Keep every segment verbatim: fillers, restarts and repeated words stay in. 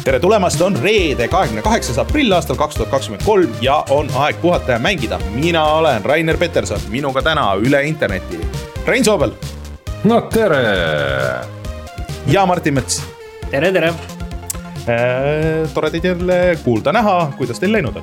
tere tulemast, on reede kahekümne kaheksas aprill aastal kaks tuhat kakskümmend kolm ja on aeg puhata ja mängida. Mina olen Rainer Peterson, minuga täna üle interneti Rein Soobel. No tere! Ja Martin Mets. Tere, tere! Äh, tore teid jälle kuulda näha, kuidas teil läinud on?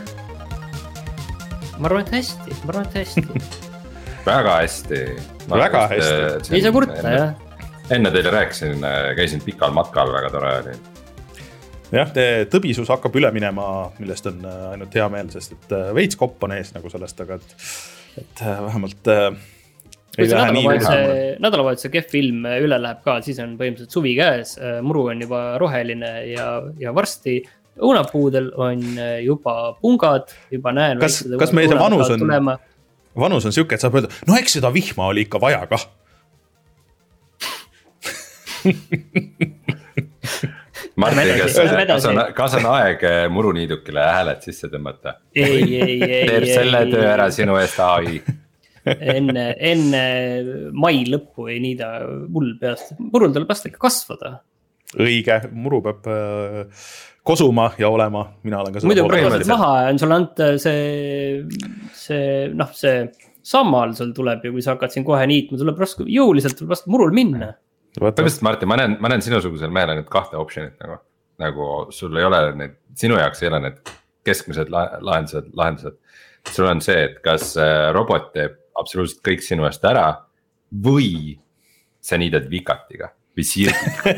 Ma arvan, et hästi, ma arvan, et hästi. Väga hästi. Väga hästi. Ei saa kurta, jah. Enne teile rääkisin, käisin pikal matkal, väga tore oli. Jah, tõbisus hakkab üle minema, millest on ainult hea meel, sest et veits kopp on ees nagu sellest, aga et, et vähemalt kui see nädalavahetuse, nädalavahetuse kehv film üle läheb ka, siis on põhimõtteliselt suvi käes, muru on juba roheline ja, ja varsti õunapuudel on juba pungad, juba näen kas, kas meie see vanus on, tulema. vanus on siuke, et saab öelda, no eks seda vihma oli ikka vaja kah. Martin, kas, kas, on, kas on aeg muruniidukile hääled sisse tõmmata? Ei, ei, ei. Teeb selle töö ära sinu eest A I. enne, enne mai lõppu ei niida mul peast. Murul tuleb vast ikka kasvada. Õige, muru peab äh, kosuma ja olema. Mina olen ka muidu praegu maha on sul ant see, see, noh, see sammal sul tuleb ja kui sa hakkad siin kohe niitma, tuleb raske, jõuliselt tuleb vastu murul minna. Põhimõtteliselt, Martin, ma näen, ma näen sinusugusel mehele nüüd kahte optionit nagu, nagu sul ei ole need, sinu jaoks ei ole need keskmised lahendused, lahendused. Sul on see, et kas robot teeb absoluutselt kõik sinu eest ära või sa niidad vikatiga või sirgiga.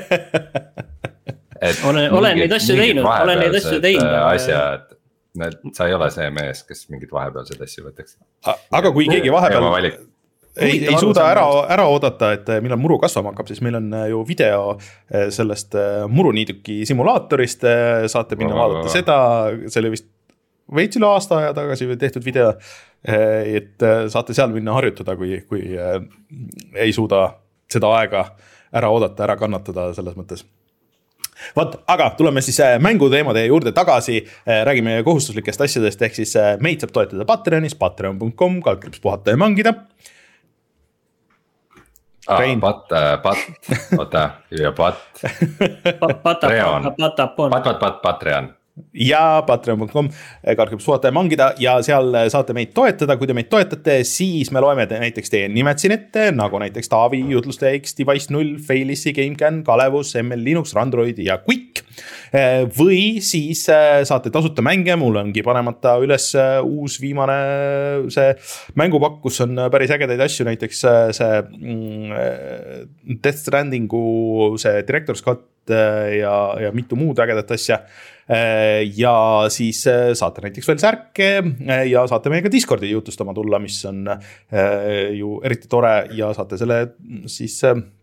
olen, olen neid asju teinud, olen neid asju teinud. Asjad, sa ei ole see mees, kes mingid vahepealsed asju võtaks. Aga kui keegi vahepeal ei, ei suuda ära, ära oodata, et millal muru kasvama hakkab, siis meil on ju video sellest muruniiduki simulaatorist, saate minna oh, vaadata seda, see oli vist veits üle aasta aja tagasi tehtud video, et saate seal minna harjutada, kui, kui ei suuda seda aega ära oodata, ära kannatada selles mõttes. Vaat, aga tuleme siis mänguteemade juurde tagasi, räägime kohustuslikest asjadest, ehk siis meid saab toetada Patreonis, patreon punkt com, kaldkriips puhata ja mangida. Ah, pat, pat, oota, ja pat, Patreon, pat, pat, pat, Patreon. Ja patreon punkt com, kaldkriips puhata ja mangida ja seal saate meid toetada, kui te meid toetate, siis me loeme te näiteks teie nimed siin ette, nagu näiteks Taavi, Jutluste X, Device null, Failissi, GameCAN, Kalevus, M L Linux, Android ja Quick. Või siis saate tasuta mänge, mul ongi panemata üles uus viimane see mängupakk, kus on päris ägedaid asju, näiteks see mm, Death Strandingu see Director's Cut ja, ja mitu muud ägedat asja. Ja siis saate näiteks veel särke ja saate meiega Discordi jutustama tulla, mis on ju eriti tore ja saate selle siis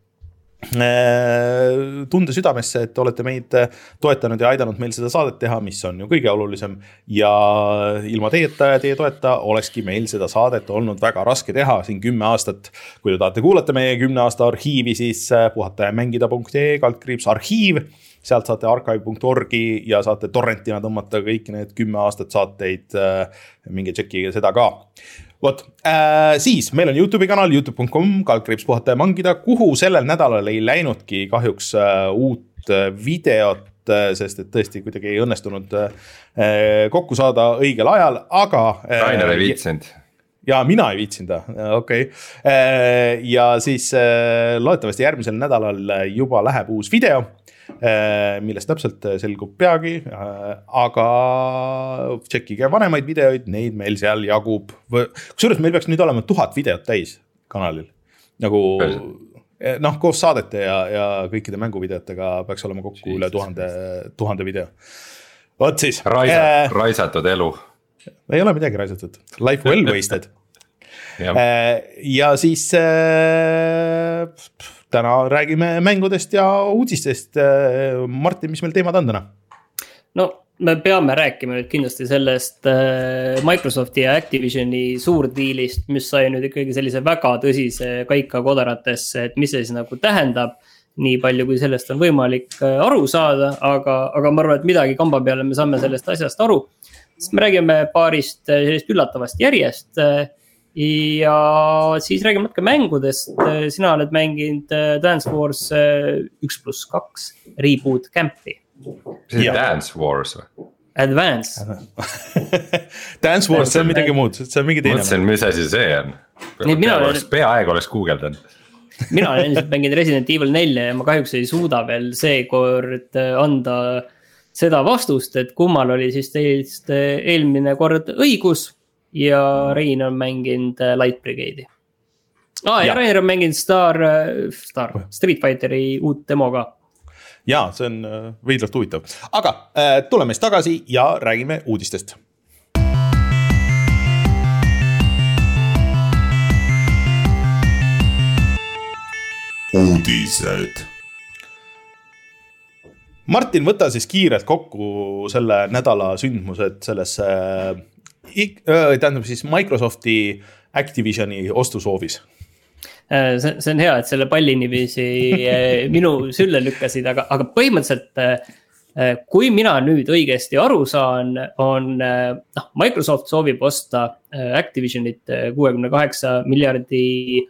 tunde südamesse, et olete meid toetanud ja aidanud meil seda saadet teha, mis on ju kõige olulisem ja ilma teieta ja teie toeta olekski meil seda saadet olnud väga raske teha siin kümme aastat. Kui te tahate kuulata meie kümne aasta arhiivi, siis puhata ja mängida punkt ee kaldkriips arhiiv, sealt saate archive punkt org-i ja saate torrentina tõmmata kõik need kümme aastat saateid, mingi tšekiga seda ka. Vot, äh, siis meil on YouTube'i kanal youtube punkt com, kaldkriips puhata ja mangida, kuhu sellel nädalal ei läinudki kahjuks äh, uut videot, äh, sest et tõesti kuidagi ei õnnestunud äh, kokku saada õigel ajal, aga äh, Rainer ei viitsinud. Ja mina ei viitsin ta, okei okay. Ja siis äh, loodetavasti järgmisel nädalal juba läheb uus video, millest täpselt selgub peagi, aga tšekkige vanemaid videoid, neid meil seal jagub. Kusjuures meil peaks nüüd olema tuhat videot täis kanalil. Nagu, noh, koos saadete ja, ja kõikide mänguvideotega peaks olema kokku Jesus. Üle tuhande, tuhande video. Vot siis. Raisa, äh, raisatud elu. Ei ole midagi raisatud. Life well wasted. ja. ja siis äh, täna räägime mängudest ja uudistest. Martin, mis meil teemad on täna? No, me peame rääkima nüüd kindlasti sellest Microsofti ja Activisioni suurdiilist, mis sai nüüd ikkagi sellise väga tõsise kaika kodaratesse, et mis see siis nagu tähendab, nii palju kui sellest on võimalik aru saada, aga, aga ma arvan, et midagi kamba peale me saame sellest asjast aru. Siis me räägime paarist sellist üllatavast järjest ja siis räägime natuke mängudest. Sina oled mänginud Dance Wars üks pluss kaks Reboot Campi. see on Dance Wars või? Advance Dance Wars, see on midagi muud, see on mingi teine. Mõtlesin, mis asi see on. Peaaegu peaaegu oleks guugeldan. Mina olen endiselt mänginud Resident Evil nelja ja ma kahjuks ei suuda veel seekord anda seda vastust, et kummal oli siis teist eelmine kord õigus ja Rein on mänginud Light Brigade'i. Ah, ja, ja Rein on mänginud Star, Star, Street Fighteri uut demo ka. Jaa, see on veidlalt huvitav. Aga äh, tuleme siis tagasi ja räägime uudistest. Uudised. Martin, võta siis kiirelt kokku selle nädala sündmused selles äh, tähendab siis Microsofti Activisioni ostusoovis. See, see on hea, et selle palli niiviisi minu sülle lükkasid, aga, aga põhimõtteliselt kui mina nüüd õigesti aru saan, on no, Microsoft soovib osta Activisionit kuuekümne kaheksa miljardi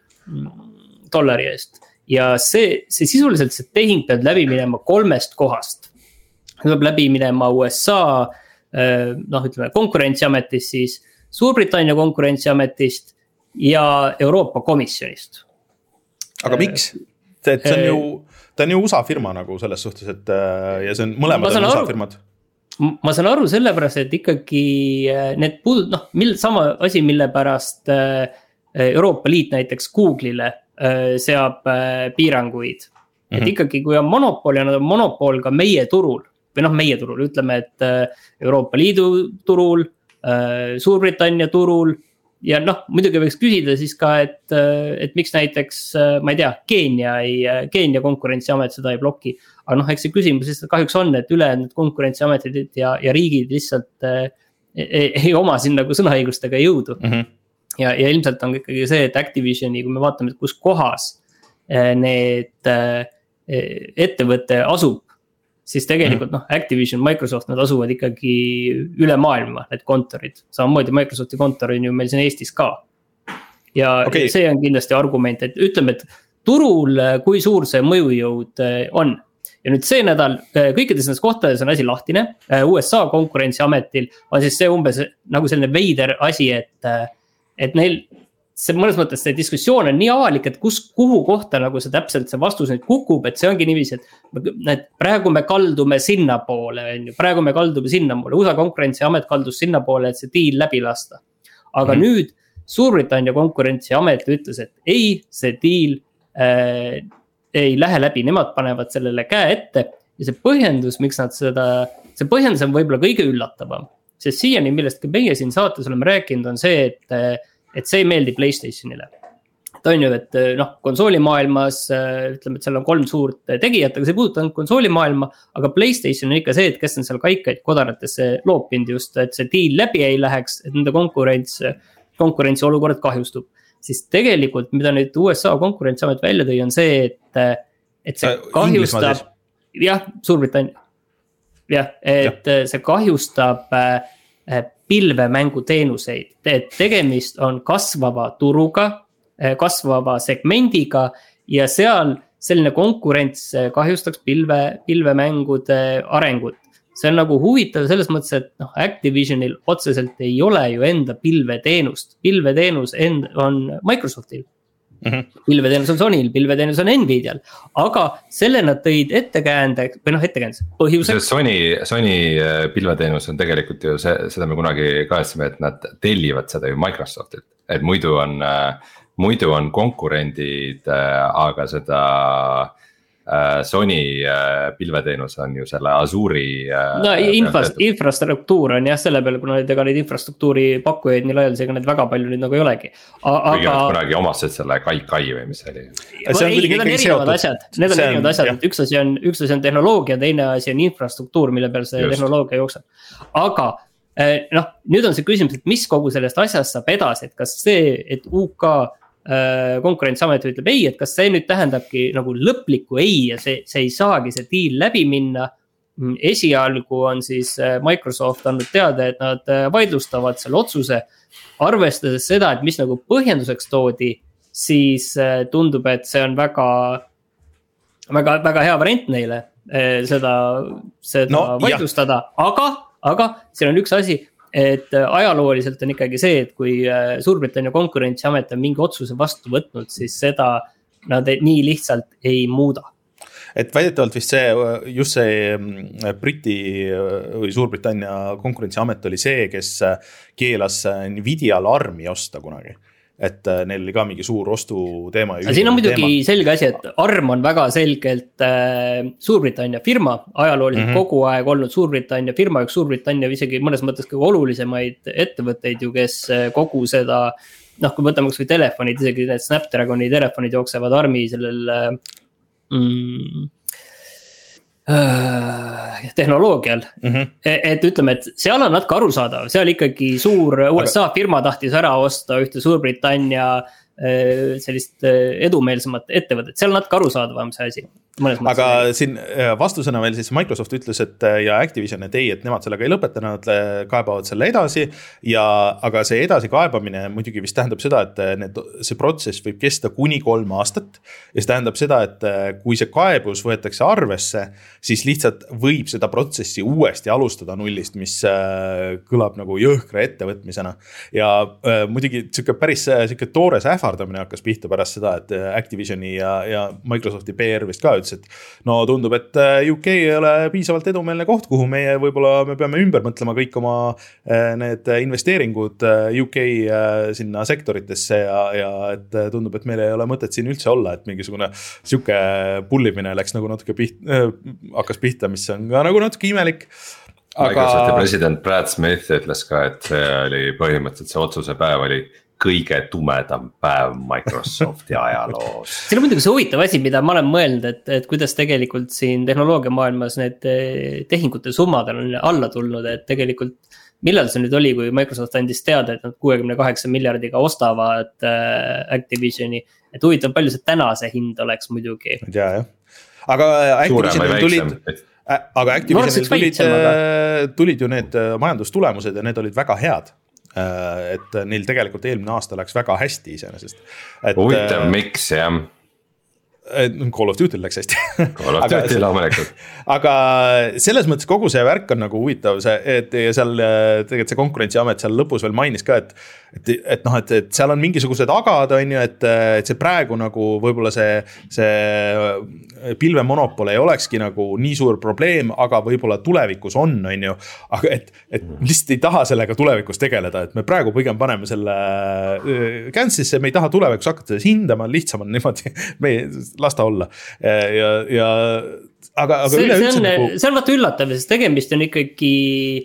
dollari eest. Ja see, see sisuliselt see tehing peab läbi minema kolmest kohast. Peab läbi minema U S A noh, ütleme, konkurentsiametist, siis Suurbritannia konkurentsiametist ja Euroopa Komisjonist. Aga miks? See, see on ju, ta on ju U S A firma nagu selles suhtes, et ja see on mõlemad on U S A firmad. Ma saan aru sellepärast, et ikkagi need puudud, noh, mil, sama asi, mille pärast Euroopa Liit näiteks Google'ile seab piiranguid. Mm-hmm. Et ikkagi, kui on monopol ja nad on monopol ka meie turul, või noh, meie turul, ütleme, et Euroopa Liidu turul, Suurbritannia turul, ja noh, muidugi võiks küsida siis ka, et, et miks näiteks, ma ei tea, Keenia, ei, Keenia konkurentsiamet seda ei bloki. Aga noh, eks see küsimus lihtsalt kahjuks on, et üle need konkurentsiametid ja, ja riigid lihtsalt ei, ei oma siin nagu sõnaõigustega jõudu. Mm-hmm. Ja, ja ilmselt on ikkagi see, et Activisioni, kui me vaatame, kus kohas need ettevõtte asub, siis tegelikult noh, Activision, Microsoft, nad asuvad ikkagi üle maailma, need kontorid. Samamoodi Microsofti kontor on ju meil siin Eestis ka. Ja okay. See on kindlasti argument, et ütleme, et turul, kui suur see mõjujõud on. Ja nüüd see nädal, kõikides nendes kohtades on asi lahtine. U S A konkurentsiametil on siis see umbes nagu selline veider asi, et, et neil see mõnes mõttes see diskussioon on nii avalik, et kus, kuhu kohta nagu see täpselt see vastus nüüd kukub, et see ongi niiviisi, et praegu me kaldume sinna poole, praegu me kaldume sinna poole, U S A konkurentsiamet kaldus sinna poole, et see deal läbi lasta. Aga mm-hmm. nüüd Suurbritannia konkurentsiamet ütles, et ei, see deal äh, ei lähe läbi, nemad panevad sellele käe ette ja see põhjendus, miks nad seda, see põhjendus on võib-olla kõige üllatavam, sest siiani, millest ka meie siin saates oleme rääkinud, on see, et et see ei meeldi PlayStationile. Ta on ju, et noh, konsoolimaailmas, ütleme, et seal on kolm suurt tegijat, aga see puudutab konsoolimaailma, aga PlayStation on ikka see, et kes on seal kaikaid kodaratesse loopinud just, et see deal läbi ei läheks, et nende konkurents, konkurentsi olukord kahjustub. Siis tegelikult, mida nüüd U S A konkurentsiamet välja tõi, on see, et, et see kahjustab, jah, Suurbritannia, jah, et ja. See kahjustab pilvemängu teenuseid, et tegemist on kasvava turuga, kasvava segmendiga ja seal selline konkurents kahjustaks pilve, pilvemängude arengut. See on nagu huvitav selles mõttes, et noh, Activisionil otseselt ei ole ju enda pilveteenust. Pilveteenus end, on Microsoftil. Mm-hmm. Pilveteenus on Sonyl, pilveteenus on Nvidial, aga selle nad tõid ettekäände, või noh, ettekäändes põhjuseks. Sony, Sony pilveteenus on tegelikult ju see, seda me kunagi kaasime, et nad tellivad seda ju Microsoftilt, et muidu on, muidu on konkurendid, aga seda Sony pilveteenus on ju selle Azure'i. No infrast, infrastruktuur on jah selle peale, kuna ega neid infrastruktuuri pakkujaid nii laial, seega need väga palju nüüd nagu ei olegi. Aga Kuigi nad kunagi omastasid selle Kai-Kai või mis oli? Ei, need on erinevad asjad, need on erinevad asjad, et üks asi on, üks asi on tehnoloogia, teine asi on infrastruktuur, mille peal see Just. tehnoloogia jookseb. Aga noh, nüüd on see küsimus, et mis kogu sellest asjast saab edasi, et kas see, et U K konkurentsiamet ütleb ei, et kas see nüüd tähendabki nagu lõplikku ei ja see, see ei saagi see deal läbi minna. Esialgu on siis Microsoft andnud teada, et nad vaidlustavad selle otsuse, arvestades seda, et mis nagu põhjenduseks toodi, siis tundub, et see on väga, väga, väga hea variant neile seda seda no, vaidlustada, aga, aga siin on üks asi, et ajalooliselt on ikkagi see, et kui Suurbritannia konkurentsiamet on mingi otsuse vastu võtnud, siis seda nad nii lihtsalt ei muuda. Et väidetavalt vist see, just see Briti või Suurbritannia konkurentsiamet oli see, kes keelas Nvidial armi osta kunagi. Et neil oli ka mingi suur ostu teema. Siin on muidugi teema. Selge asi, et arm on väga selgelt äh, Suurbritannia firma, ajalooliselt mm-hmm. kogu aeg olnud Suurbritannia firma, üks Suurbritannia isegi mõnes mõttes kõige olulisemaid ettevõtteid ju, kes kogu seda, noh, kui võtame kas või telefonid, isegi need Snapdragoni telefonid jooksevad armi sellel mm, tehnoloogial mm-hmm. et ütleme, et seal on natuke arusaadav, seal ikkagi suur U S A Aga... firma tahtis ära osta ühte Suurbritannia sellist edumeelsemat ettevõtet, seal on natuke arusaadavam see asi. Aga siin vastusena veel siis Microsoft ütles, et ja Activision, et ei, et nemad sellega ei lõpeta, nad kaebavad selle edasi ja, aga see edasi kaebamine muidugi vist tähendab seda, et need, see protsess võib kesta kuni kolm aastat ja see tähendab seda, et kui see kaebus võetakse arvesse, siis lihtsalt võib seda protsessi uuesti alustada nullist, mis kõlab nagu jõhkra ettevõtmisena ja äh, muidugi siuke päris siuke toores ähvardamine hakkas pihta pärast seda, et Activisioni ja, ja Microsofti P R vist ka ütles, et no tundub, et U K ei ole piisavalt edumeelne koht, kuhu meie võib-olla me peame ümber mõtlema kõik oma need investeeringud U K sinna sektoritesse ja, ja et tundub, et meil ei ole mõtet siin üldse olla, et mingisugune siuke pullimine läks nagu natuke pihta, hakkas pihta, mis on ka nagu natuke imelik. Aga... Microsofti president Brad Smith ütles ka, et see oli põhimõtteliselt see otsuse päev oli kõige tumedam päev Microsofti ajaloos. See on muidugi see huvitav asi, mida ma olen mõelnud, et, et kuidas tegelikult siin tehnoloogia maailmas need tehingute summad on alla tulnud, et tegelikult millal see nüüd oli, kui Microsoft andis teada, et nad kuuekümne kaheksa miljardiga ostavad Activisioni, et huvitav palju see tänase hind oleks muidugi. Ja, jah. Aga Activisionil tulid, aga Activisionil tulid, tulid ju need majandustulemused ja need olid väga head. Et neil tegelikult eelmine aasta läks väga hästi iseenesest. Huvitav, miks jah? Call of Duty läks hästi. Call of Duty loomulikult. Aga selles mõttes kogu see värk on nagu huvitav, see, et seal tegelikult see konkurentsiamet seal lõpus veel mainis ka, et, et, et, noh, et, et seal on mingisugused agad, on ju, et, et see praegu nagu võib-olla see, see pilvemonopol ei olekski nagu nii suur probleem, aga võib-olla tulevikus on, on ju, aga et, et lihtsalt ei taha sellega tulevikus tegeleda, et me praegu pigem paneme selle käntsisse, me ei taha tulevikus hakata hindama, lihtsam on niimoodi, me lasta olla ja, ja aga, aga see, üleüldse see on, nagu... see on vaata üllatav, sest tegemist on ikkagi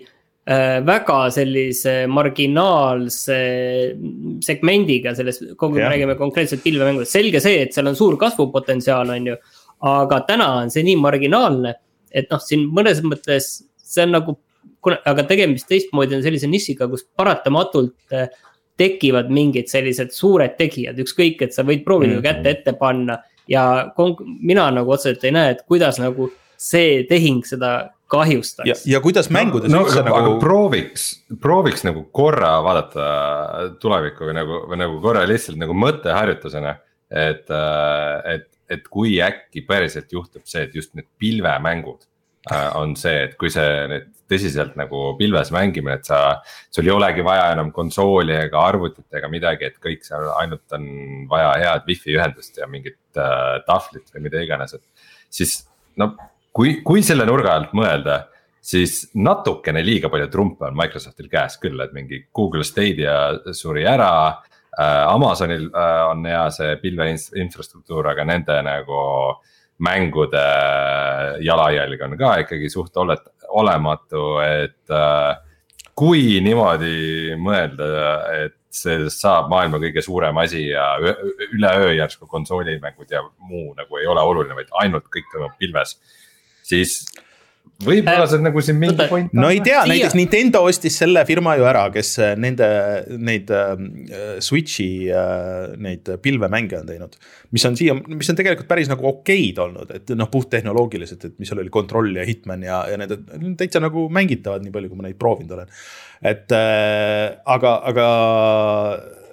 äh, väga sellise marginaalse segmendiga selles, kogu me räägime konkreetselt pilvemängudest, selge see, et seal on suur kasvupotentsiaal on ju, aga täna on see nii marginaalne, et noh, siin mõnes mõttes see on nagu, aga tegemist teistmoodi on sellise nissiga, kus paratamatult tekivad mingid sellised suured tegijad, ükskõik, et sa võid proovida mm-hmm. kätte ette panna ja konk- mina nagu otseselt ei näe, et kuidas nagu see tehing seda kahjustaks. Ja, ja kuidas mängudes no, no, nagu... prooviks, prooviks nagu korra vaadata tulevikku või nagu, või nagu korra lihtsalt nagu mõtteharjutusena, et, et, et kui äkki päriselt juhtub see, et just need pilvemängud on see, et kui see nüüd tõsiselt nagu pilves mängimine, et sa, sul ei olegi vaja enam konsooli ega arvutit ega midagi, et kõik seal ainult on vaja head wifi ühendust ja mingit äh, tahvlit või mida iganes, et siis no kui, kui selle nurga alt mõelda, siis natukene liiga palju trumpe on Microsoftil käes küll, et mingi Google Stadia suri ära, äh, Amazonil äh, on hea see pilve infrastruktuur, aga nende nagu mängude jalajälg on ka ikkagi suht olet, olematu, et äh, kui niimoodi mõelda, et see saab maailma kõige suurem asi ja üleöö järsku konsoolimängud ja muu nagu ei ole oluline, vaid ainult kõik toimub pilves, siis võib-olla see on nagu siin mingi point. No ei tea, näiteks Nintendo ostis selle firma ju ära, kes nende, neid äh, Switchi äh, neid pilvemänge on teinud, mis on siia, mis on tegelikult päris nagu okeid olnud, et noh, puht tehnoloogiliselt, et mis oli Control ja Hitman ja, ja need täitsa nagu mängitavad nii palju, kui ma neid proovinud olen. Et äh, aga, aga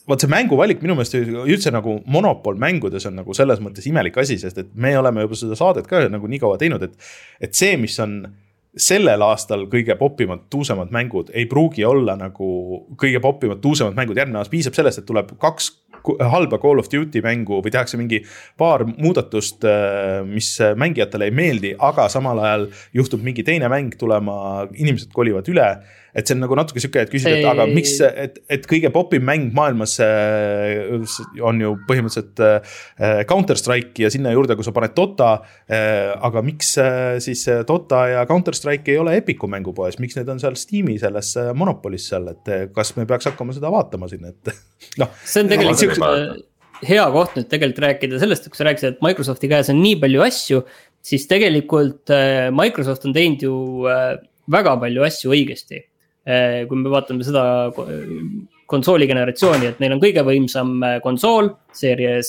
vaat see mänguvalik minu meelest üldse nagu monopol mängudes on nagu selles mõttes imelik asi, sest et me oleme juba seda saadet ka nagu nii kaua teinud, et, et see, mis on sellel aastal kõige popimad, tuusemad mängud ei pruugi olla nagu kõige popimad, tuusemad mängud järgmine aasta, piisab sellest, et tuleb kaks halba Call of Duty mängu või tehakse mingi paar muudatust, mis mängijatele ei meeldi, aga samal ajal juhtub mingi teine mäng tulema, inimesed kolivad üle, et see on nagu natuke siuke, et küsida, et aga miks, et, et kõige popim mäng maailmas on ju põhimõtteliselt Counter-Strike ja sinna juurde, kui sa paned Dota, aga miks siis Dota ja Counter-Strike ei ole Epicu mängupoes, miks need on seal Steam'i selles monopolis seal, et kas me peaks hakkama seda vaatama siin, et noh. See on tegelikult hea koht nüüd tegelikult rääkida sellest, kui sa rääkisid, et Microsofti käes on nii palju asju, siis tegelikult Microsoft on teinud ju väga palju asju õigesti. Kui me vaatame seda konsooli generatsiooni, et neil on kõige võimsam konsool, Series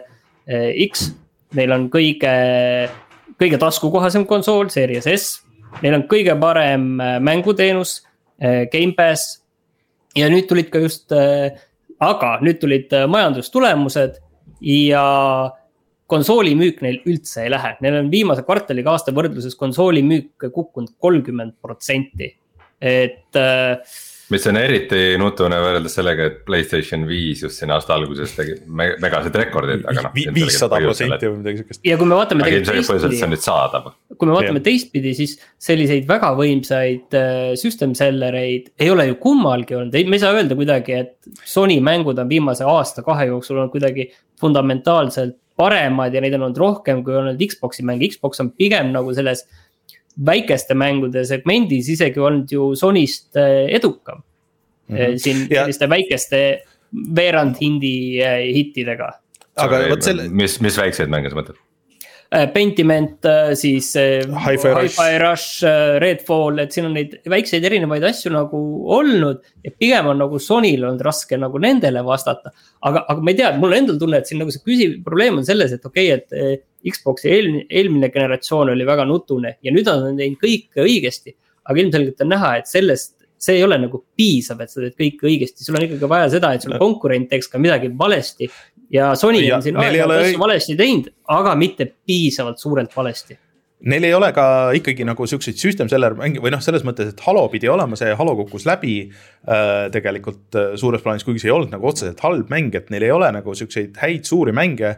X, neil on kõige, kõige taskukohasem konsool, Series S, neil on kõige parem mänguteenus, Game Pass, ja nüüd tulid ka just, aga nüüd tulid majandustulemused ja konsooli müük neil üldse ei lähe. Neil on viimase kvartaliga aasta võrdluses konsooli müük kukkunud kolmkümmend protsenti. Et mis on eriti nutune võrreldes sellega, et PlayStation viis just siin aasta alguses tegi megased rekordid, aga noh viissada protsenti või midagi sellist. Ja kui me vaatame teistpidi, kui me vaatame teistpidi, siis selliseid väga võimsaid system sellereid ei ole ju kummalgi olnud. Me ei saa öelda kuidagi, et Sony mängud on viimase aasta kahe jooksul olnud kuidagi fundamentaalselt paremad ja neid on olnud rohkem, kui on olnud Xboxi mäng. Xbox on pigem nagu selles väikeste mängude segmendis isegi olnud ju Sonyst edukam mm-hmm. siin ja selliste väikeste veerand hindi hittidega. Aga Sorry, selle... mis, mis väikseid mänge sa mõtled? Pentiment, siis Hi-Fi Rush. Rush, Redfall, et siin on neid väikseid erinevaid asju nagu olnud ja pigem on nagu Sonyl olnud raske nagu nendele vastata. Aga, aga ma ei tea, mul endal tunne, et siin nagu see küsiv probleem on selles, et okei, okay, et Xboxi eelmine, eelmine generatsioon oli väga nutune ja nüüd on teinud kõik õigesti, aga ilmselgelt on näha, et sellest see ei ole nagu piisav, et sa teed kõik õigesti. Sul on ikkagi vaja seda, et sul konkurent teeks ka midagi valesti ja Sony ja, on siin aega õi... valesti teinud, aga mitte piisavalt suurelt valesti. Neil ei ole ka ikkagi nagu siukseid system seller mänge või noh, selles mõttes, et Halo pidi olema, see Halo kukkus läbi äh, tegelikult äh, suures plaanis, kuigi see ei olnud nagu otseselt halb mäng, et neil ei ole nagu siukseid häid suuri mänge.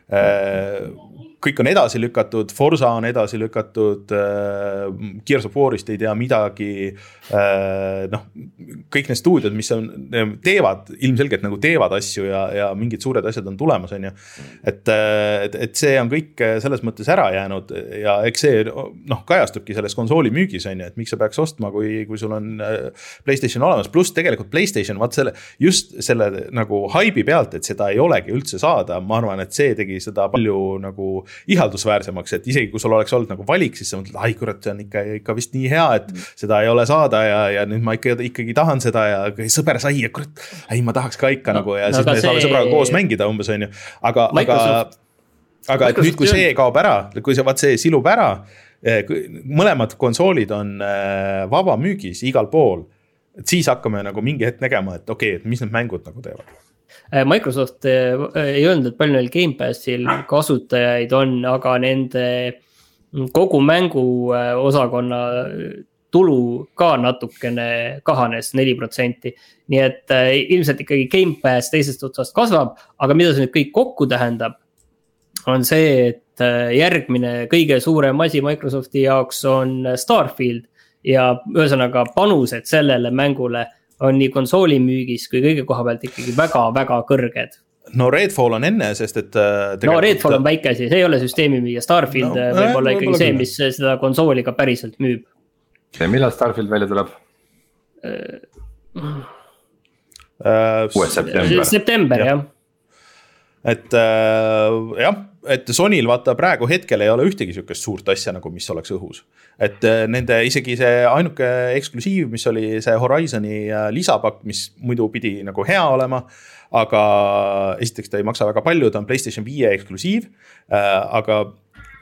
Äh, kõik on edasi lükatud, Forza on edasi lükatud, äh, Gears of War'ist ei tea midagi, äh, noh, kõik need stuudiod, mis on, teevad, ilmselgelt nagu teevad asju ja, ja mingid suured asjad on tulemas, on ju. Et, et, et see on kõik selles mõttes ära jäänud ja eks see, noh, kajastubki selles konsooli müügis, on ju, et miks sa peaks ostma, kui, kui sul on PlayStation olemas, pluss tegelikult PlayStation, vaat selle, just selle nagu haibi pealt, et seda ei olegi üldse saada, ma arvan, et see tegi seda palju nagu ihaldusväärsemaks, et isegi kui sul oleks olnud nagu valik, siis sa mõtled, ai kurat, see on ikka, ikka vist nii hea, et seda ei ole saada ja, ja nüüd ma ikka, ikkagi tahan seda ja sõber sai ja kurat, ei ma tahaks ka ikka no, nagu ja no, siis me see... saame sõbraga koos mängida umbes on ju, aga, aga, aga et nüüd kui see kaob ära, kui see, vaat see silub ära, mõlemad konsoolid on vaba müügis igal pool, et siis hakkame nagu mingi hetk nägema, et okei, okay, et mis need mängud nagu teevad. Microsoft ei öelnud, et palju neil Game Passil kasutajaid on, aga nende kogu mängu osakonna tulu ka natukene kahanes neli protsenti. Nii et ilmselt ikkagi Game Pass teisest otsast kasvab, aga mida see nüüd kõik kokku tähendab, on see, et järgmine kõige suurem asi Microsofti jaoks on Starfield ja ühesõnaga panused sellele mängule on nii konsooli müügis kui kõige koha pealt ikkagi väga-väga kõrged. No Redfall on enne, sest et tegelikult... No Redfall on väike asi, see ei ole süsteemi müüa. Starfield no, võib olla ikkagi see, mis seda konsooli ka päriselt müüb. Ja millal Starfield välja tuleb? Uh, september, september jah. Et äh, jah, et Sonyl vaata praegu hetkel ei ole ühtegi sükest suurt asja nagu mis oleks õhus. Et äh, nende isegi see ainuke eksklusiiv, mis oli see Horizoni lisapakk, mis muidu pidi nagu hea olema, aga esiteks ta ei maksa väga palju, ta on PlayStation viie eksklusiiv, äh, aga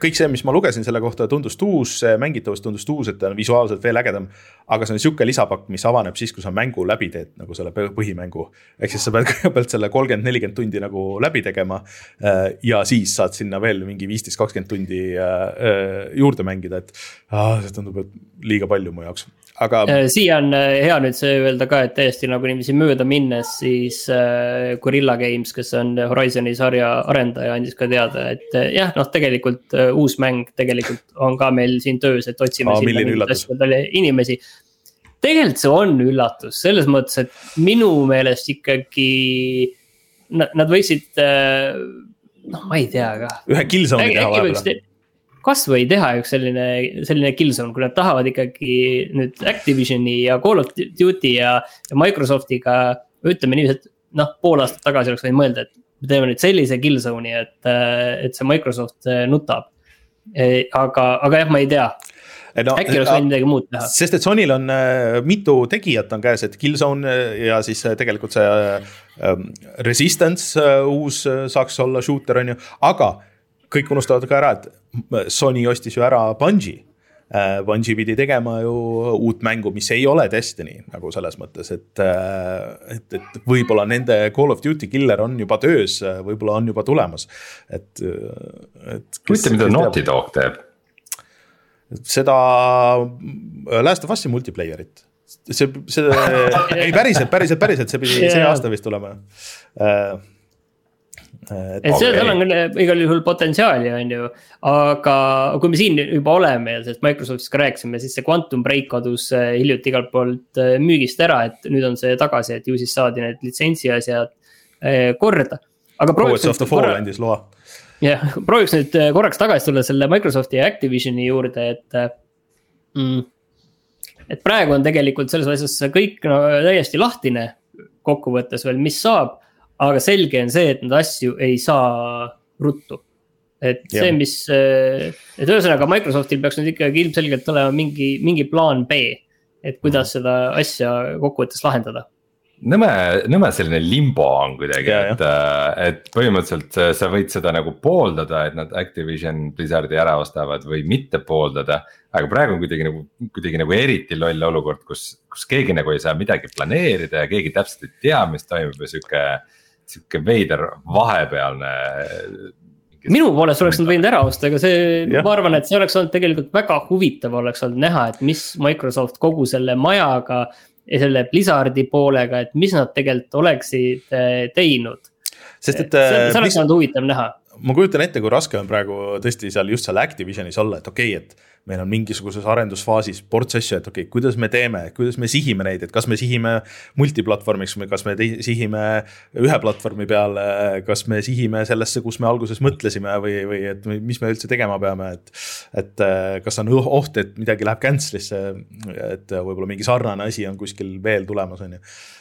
kõik see, mis ma lugesin selle kohta, tundus uus, mängitavus tundus uus, et ta on visuaalselt veel ägedam. Aga see on siuke lisapakk, mis avaneb siis, kui sa mängu läbi teed, nagu selle põhimängu. Ehk siis sa pead kõigepealt selle kolmkümmend nelikümmend tundi nagu läbi tegema ja siis saad sinna veel mingi viisteist kakskümmend tundi juurde mängida, et ah, see tundub, et liiga palju mu jaoks. Aga... Siia on hea nüüd see öelda ka, et täiesti nagu niiviisi mööda minnes, siis Guerrilla Games, kes on Horizoni sarja arendaja, andis ka teada, et jah, noh, tegelikult uus mäng tegelikult on ka meil siin töös, et otsime Aa, sinna asjadele inimesi. Tegelikult see on üllatus, selles mõttes, et minu meelest ikkagi nad võiksid, noh, ma ei tea ka. Ühe Killzone'i teha vahepeal. Kas või teha üks selline, selline Killzone, kui nad tahavad ikkagi nüüd Activisioni ja Call of Duty ja, ja Microsoftiga, ütleme nii, et noh, pool aastat tagasi oleks võinud mõelda, et me teeme nüüd sellise Killzone'i, et, et see Microsoft nutab. Aga, aga jah, ma ei tea. No, äkki oleks võinud midagi muud teha. Sest et Sonyl on mitu tegijat on käes, et Killzone ja siis tegelikult see Resistance uus saaks olla shooter on ju, aga kõik unustavad ka ära, et Sony ostis ju ära Bungie. Bungie pidi tegema ju uut mängu, mis ei ole Destiny, nagu selles mõttes, et, et, et võib-olla nende Call of Duty killer on juba töös, võib-olla on juba tulemas. Et, et Mitte mida Naughty Dog teeb? Seda Last of Us'i multiplayerit. See, see, ei päriselt, päriselt, päriselt, see pidi see aasta vist tulema. Et see okay. On igal juhul potentsiaali on ju, aga kui me siin juba oleme ja sest Microsoftis ka rääkisime, siis see Quantum Break kadus hiljuti igalt poolt müügist ära, et nüüd on see tagasi, et ju siis saadi need litsentsi asjad korda. Aga Poets of the Fall andis loa. Jah, prooviks nüüd korraks tagasi tulla selle Microsofti ja Activisioni juurde, et, mm, et praegu on tegelikult selles asjas kõik no, täiesti lahtine kokkuvõttes veel, mis saab. Aga selge on see, et need asju ei saa ruttu. Et see, mis, et ühesõnaga Microsoftil peaks nüüd ikkagi ilmselgelt olema mingi, mingi plaan B, et kuidas seda asja kokkuvõttes lahendada. Nõme, nõme selline limbo on kuidagi, ja, et, et põhimõtteliselt sa võid seda nagu pooldada, et nad Activision Blizzardi ära ostavad või mitte pooldada. Aga praegu on kuidagi nagu, kuidagi nagu eriti loll olukord, kus, kus keegi nagu ei saa midagi planeerida ja keegi täpselt ei tea, mis toimub ja süke Siuke veider vahepealne. Minu poolest oleks nad võinud ära osta, aga see, ja. Ma arvan, et see oleks olnud tegelikult väga huvitav oleks olnud näha, et mis Microsoft kogu selle majaga ja selle Blizzardi poolega, et mis nad tegelikult oleksid teinud. Sest et see, see oleks olnud huvitav näha. Ma kujutan ette, kui raske on praegu tõesti seal just seal Activisionis olla, et okei, okay, et meil on mingisuguses arendusfaasis ports asju, et okei, okay, kuidas me teeme, kuidas me sihime neid, et kas me sihime multiplatvormiks või kas me sihime ühe platvormi peale, kas me sihime sellesse, kus me alguses mõtlesime või, või et mis me üldse tegema peame, et, et kas on oht, et midagi läheb cancelisse, et võib-olla mingi sarnane asi on kuskil veel tulemas. On ju.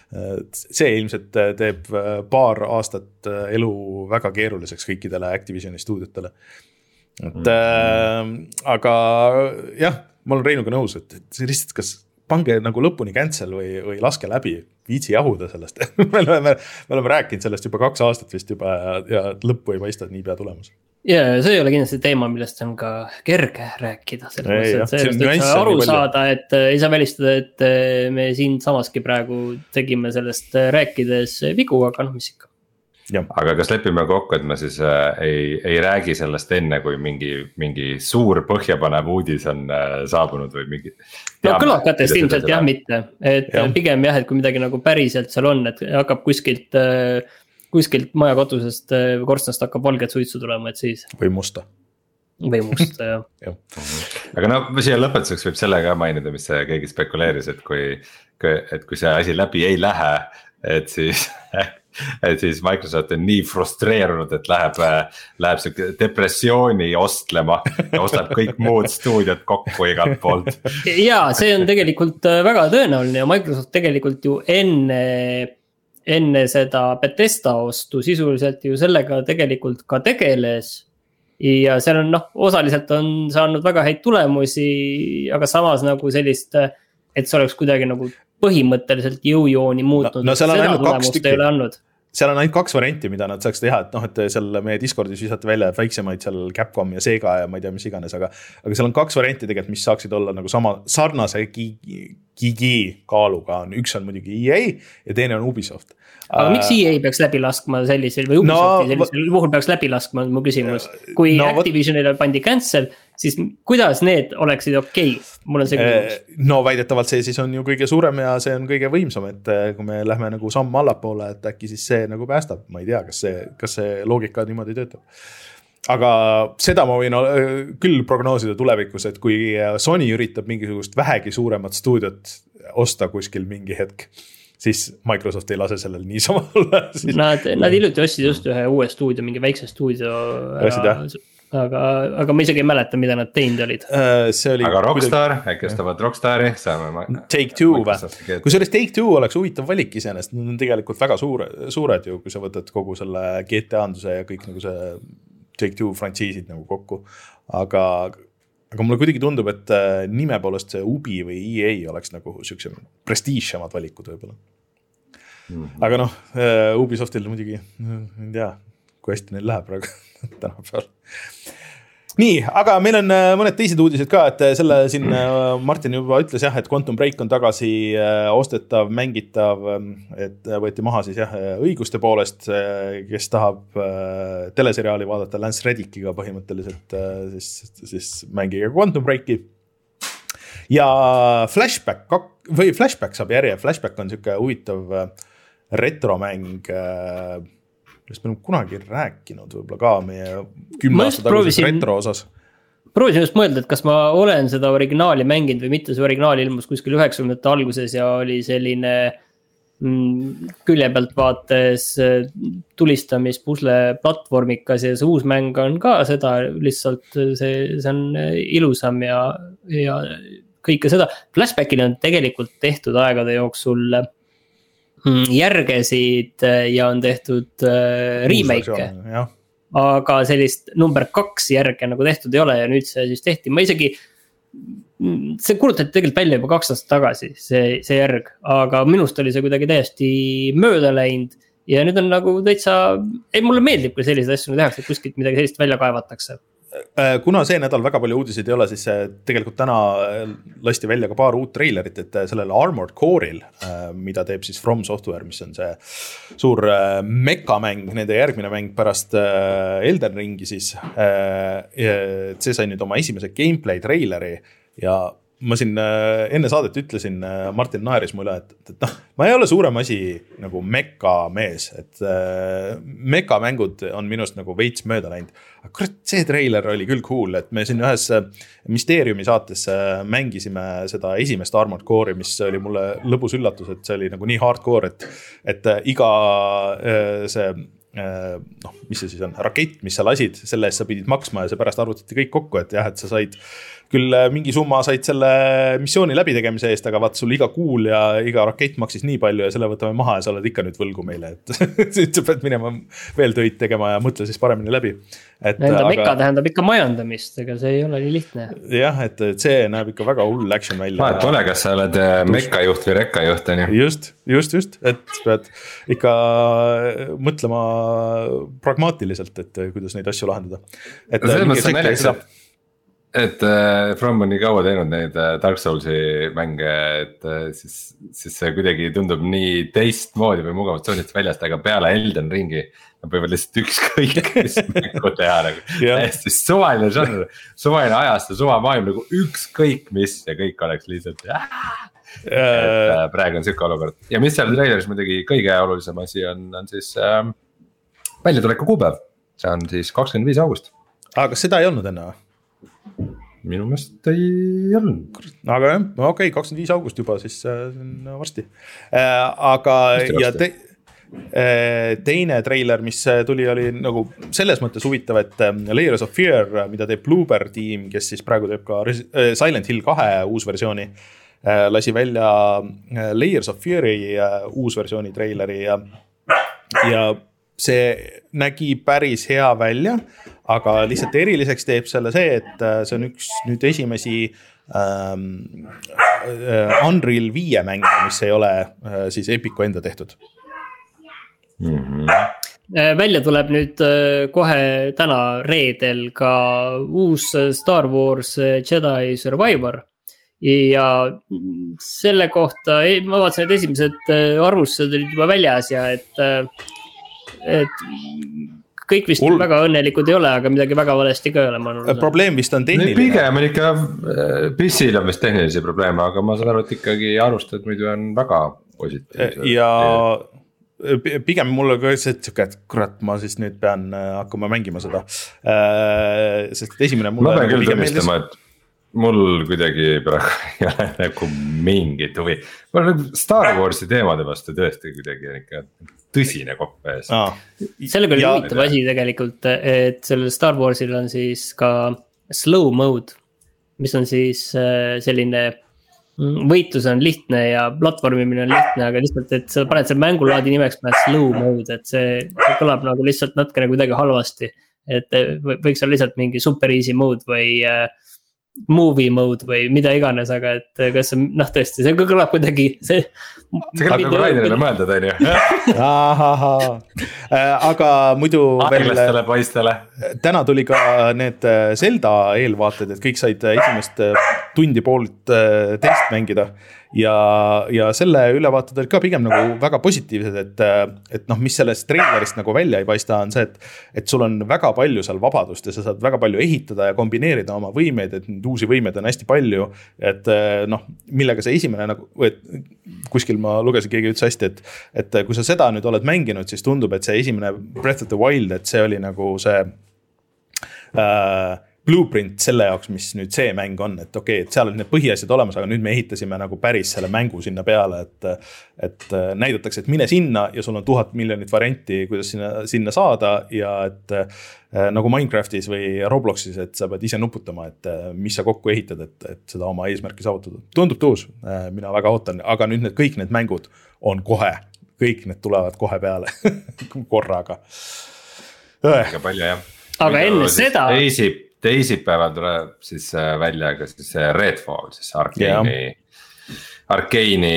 See ilmselt teeb paar aastat elu väga keeruliseks kõikidele Activisioni stuudiotele. Et, mm. äh, aga jah, ma olen Reinuga nõus, et, et see lihtsalt kas pange nagu lõpuni cancel või, või laske läbi, viitsi jahuda sellest. me, oleme, me oleme rääkinud sellest juba kaks aastat vist juba ja, ja lõppu ei paista nii pea tulemas. Ja see ei ole kindlasti teema, millest on ka kerge rääkida. Ei, jah, see on aru saada, et ei saa välistada, et me siin samaski praegu tegime sellest rääkides vigu, aga noh, mis ikka. Ja. Aga kas lepime kokku, et me siis äh, ei, ei räägi sellest enne, kui mingi, mingi suur põhjapanev uudis on äh, saabunud või mingi. No kõlakatest ilmselt jah mitte, et ja. Pigem jah, et kui midagi nagu päriselt seal on, et hakkab kuskilt, äh, kuskilt maja kotusest äh, korstnast hakkab valget suitsu tulema, et siis. Või musta. Või musta, jah. ja. Aga no siia lõpetuseks võib selle ka mainida, mis keegi spekuleeris, et kui, et kui see asi läbi ei lähe, et siis et siis Microsoft on nii frustreerunud, et läheb, läheb see depressiooni ostlema ja ostab kõik muud stuudiot kokku igalt poolt. Jaa, see on tegelikult väga tõenäoline ja Microsoft tegelikult ju enne, enne seda Bethesda ostu sisuliselt ju sellega tegelikult ka tegeles. Ja seal on noh, osaliselt on saanud väga häid tulemusi, aga samas nagu sellist, et see oleks kuidagi nagu põhimõtteliselt jõujooni muutnud. No, no seal on ainult kaks tükki. seal on ainult kaks varianti, mida nad saaks teha, et noh, et seal meie Discordis visati välja väiksemaid seal Capcom ja Sega ja ma ei tea, mis iganes, aga, aga seal on kaks varianti tegelikult, mis saaksid olla nagu sama sarnase gigi kaaluga on. Üks on muidugi E A ja teine on Ubisoft. Aga miks E A peaks läbi laskma sellisel või Ubisofti no, sellisel puhul peaks läbi laskma, on mu küsimus. Kui no, Activisionile pandi cancel, siis kuidas need oleksid okei? Okay? Mul on see küsimus. No väidetavalt see siis on ju kõige suurem ja see on kõige võimsam, et kui me lähme nagu samm allapoole, et äkki siis see nagu päästab. Ma ei tea, kas see, kas see loogika niimoodi töötab. Aga seda ma võin küll prognoosida tulevikus, et kui Sony üritab mingisugust vähegi suuremat stuudiot osta kuskil mingi hetk, siis Microsoft ei lase sellel niisama olla. Nad, nad hiljuti ostsid just ühe uue stuudio, mingi väikse stuudio. Ja, aga, aga ma isegi ei mäleta, mida nad teinud olid. See oli aga Rockstar, äkki ostavad Rockstari, saame Take Two või? Kui selles Take Two oleks huvitav valik iseenest, need on tegelikult väga suure, suured ju, kui sa võtad kogu selle G T A-anduse ja kõik nagu see Take Two frantsiisid nagu kokku. Aga, aga mulle kuidagi tundub, et nime poolest see Ubi või E A oleks nagu siukse prestiižsemad valikud võibolla. Mm-hmm. Aga noh, Ubisoftil muidugi, ei tea, kui hästi neil läheb praegu tänapäeval. Nii, aga meil on mõned teised uudised ka, et selle siin Martin juba ütles jah, et Quantum Break on tagasi ostetav, mängitav, et võeti maha siis jah, õiguste poolest, kes tahab teleseriaali vaadata Lance Redickiga põhimõtteliselt, siis, siis mängige Quantum Breaki. Ja Flashback, või Flashback saab järje, Flashback on siuke huvitav retromäng, millest me oleme kunagi rääkinud võib-olla ka meie kümne aasta taguses retro osas. Proovisin just mõelda, et kas ma olen seda originaali mänginud või mitte, see originaali ilmus kuskil üheksakümnendate alguses ja oli selline mm, külje pealt vaates tulistamispusle platvormikas ja see uus mäng on ka seda lihtsalt, see, see on ilusam ja, ja kõike seda. Flashbackil on tegelikult tehtud aegade jooksul järgesid ja on tehtud remake, aga sellist number kaks järge nagu tehtud ei ole ja nüüd see siis tehti. Ma isegi, see kuulutati tegelikult välja juba kaks aastat tagasi, see, see järg, aga minust oli see kuidagi täiesti mööda läinud ja nüüd on nagu täitsa, ei mulle meeldib, kui sellised asju tehakse, et kuskilt midagi sellist välja kaevatakse. Kuna see nädal väga palju uudiseid ei ole, siis tegelikult täna lasti välja ka paar uut trailerit, et sellele Armored Core'il, mida teeb siis From Software, mis on see suur mekamäng, nende järgmine mäng pärast Elden Ringi siis, see sai nüüd oma esimese gameplay traileri ja ma siin enne saadet ütlesin, Martin naeris mulle, et, et noh, ma ei ole suurem asi nagu meka mees, et meka mängud on minust nagu veits mööda läinud. Aga kurat, see trailer oli küll cool, et me siin ühes Mysteriumi saates mängisime seda esimest Armored Core'i, mis oli mulle lõbus üllatus, et see oli nagu nii hardcore, et, et iga see noh, mis see siis on, rakett, mis sa lasid, selle eest sa pidid maksma ja see pärast arvutati kõik kokku, et jah, et sa said küll mingi summa said selle missiooni läbitegemise eest, aga vaat sul iga kuul ja iga rakett maksis nii palju ja selle võtame maha ja sa oled ikka nüüd võlgu meile, et nüüd sa pead minema veel töid tegema ja mõtle siis paremini läbi. Et, Enda aga, meka tähendab ikka majandamist, ega see ei ole nii lihtne. Jah, et see näeb ikka väga hull action välja. Ma, et pole, kas sa oled meka juht või rekka juht, on ju? Just, just, just, et pead ikka mõtlema pragmaatiliselt, et kuidas neid asju lahendada. Et see mõttes on näljaks, et äh, From on nii kaua teinud neid äh, Dark Soulsi mänge, et äh, siis, siis see kuidagi tundub nii teistmoodi või mugavustsoonist väljast, aga peale Elden Ringi nad võivad lihtsalt ükskõik, mis mängu teha nagu. Hästi suvaline žanr, suvaline ajast ja suva maailm nagu ükskõik mis ja kõik oleks lihtsalt äh, et, äh, praegu on siuke olukord. Ja mis seal traileris muidugi kõige olulisem asi on, on siis äh, väljatuleku kuupäev, see on siis kakskümmend viis august. Aga kas seda ei olnud enne või? Minu meelest ei olnud. Aga jah, okei, okay, kakskümmend viis august juba, siis äh, varsti. Äh, aga varsti, ja te, äh, teine trailer, mis tuli, oli nagu selles mõttes huvitav, et äh, Layers of Fear, mida teeb Bloober Team, kes siis praegu teeb ka Res- äh, Silent Hill kahe uus versiooni, äh, lasi välja äh, Layers of Fear'i äh, uus versiooni traileri ja, ja see nägi päris hea välja, aga lihtsalt eriliseks teeb selle see, et see on üks nüüd esimesi ähm, Unreal viie mänge, mis ei ole äh, siis Epicu enda tehtud. mm-hmm. välja tuleb nüüd kohe täna reedel ka uus Star Wars Jedi Survivor. Ja selle kohta, ma vaatasin, et esimesed arvustused olid juba väljas ja et, et kõik vist Ul... väga õnnelikud ei ole, aga midagi väga valesti ka ei ole. Probleem vist on tehniline. Pigem on ikka, pissil on vist tehnilisi probleeme, aga ma saan aru, et ikkagi arvustused muidu on väga positiivsed. Ja pigem mulle ka see, et kurat, ma siis nüüd pean hakkama mängima seda. Sest esimene mulle... Ma pean küll tunnistama, et mul kuidagi praegu ei ole nagu mingit huvi. Mul on Star Warsi teemade vastu tõesti kuidagi ikka tõsine kopp ees. Sellega oli huvitav asi tegelikult, et sellel Star Warsil on siis ka slow mode, mis on siis selline võitlus on lihtne ja platvormimine on lihtne, aga lihtsalt, et sa paned selle mängulaadi nimeks paned slow mode, et see kõlab nagu lihtsalt natkene kuidagi halvasti. Et võiks olla lihtsalt mingi super easy mode või movie mode või mida iganes, aga et kas see, noh tõesti, see kõlab kuidagi see... See kõlab nagu Rainerile mõeldud, on ju? Aga muidu Ailastele poistele. Täna tuli ka need Zelda eelvaated, et kõik said esimest tundi poolt teist mängida ja, ja selle ülevaated olid ka pigem nagu väga positiivsed, et, et noh, mis sellest trailerist nagu välja ei paista on see, et, et sul on väga palju seal vabadust ja sa saad väga palju ehitada ja kombineerida oma võimeid, et nüüd uusi võimeid on hästi palju, et noh, millega see esimene nagu, et kuskil ma lugesin, keegi ütles hästi, et, et kui sa seda nüüd oled mänginud, siis tundub, et see esimene Breath of the Wild, et see oli nagu see äh, blueprint selle jaoks, mis nüüd see mäng on, et okei, okay, et seal on need põhiasjad olemas, aga nüüd me ehitasime nagu päris selle mängu sinna peale, et, et näidatakse, et mine sinna ja sul on tuhat miljonit varianti, kuidas sinna, sinna saada ja et nagu Minecraftis või Robloxis, et sa pead ise nuputama, et mis sa kokku ehitad, et, et seda oma eesmärki saavutada. Tundub tuus, mina väga ootan, aga nüüd need kõik need mängud on kohe, kõik need tulevad kohe peale korraga. Väga palju, jah. Aga enne seda... Teisib, teisipäeval tuleb siis välja ka siis Redfall, siis Arkeini, Arkeini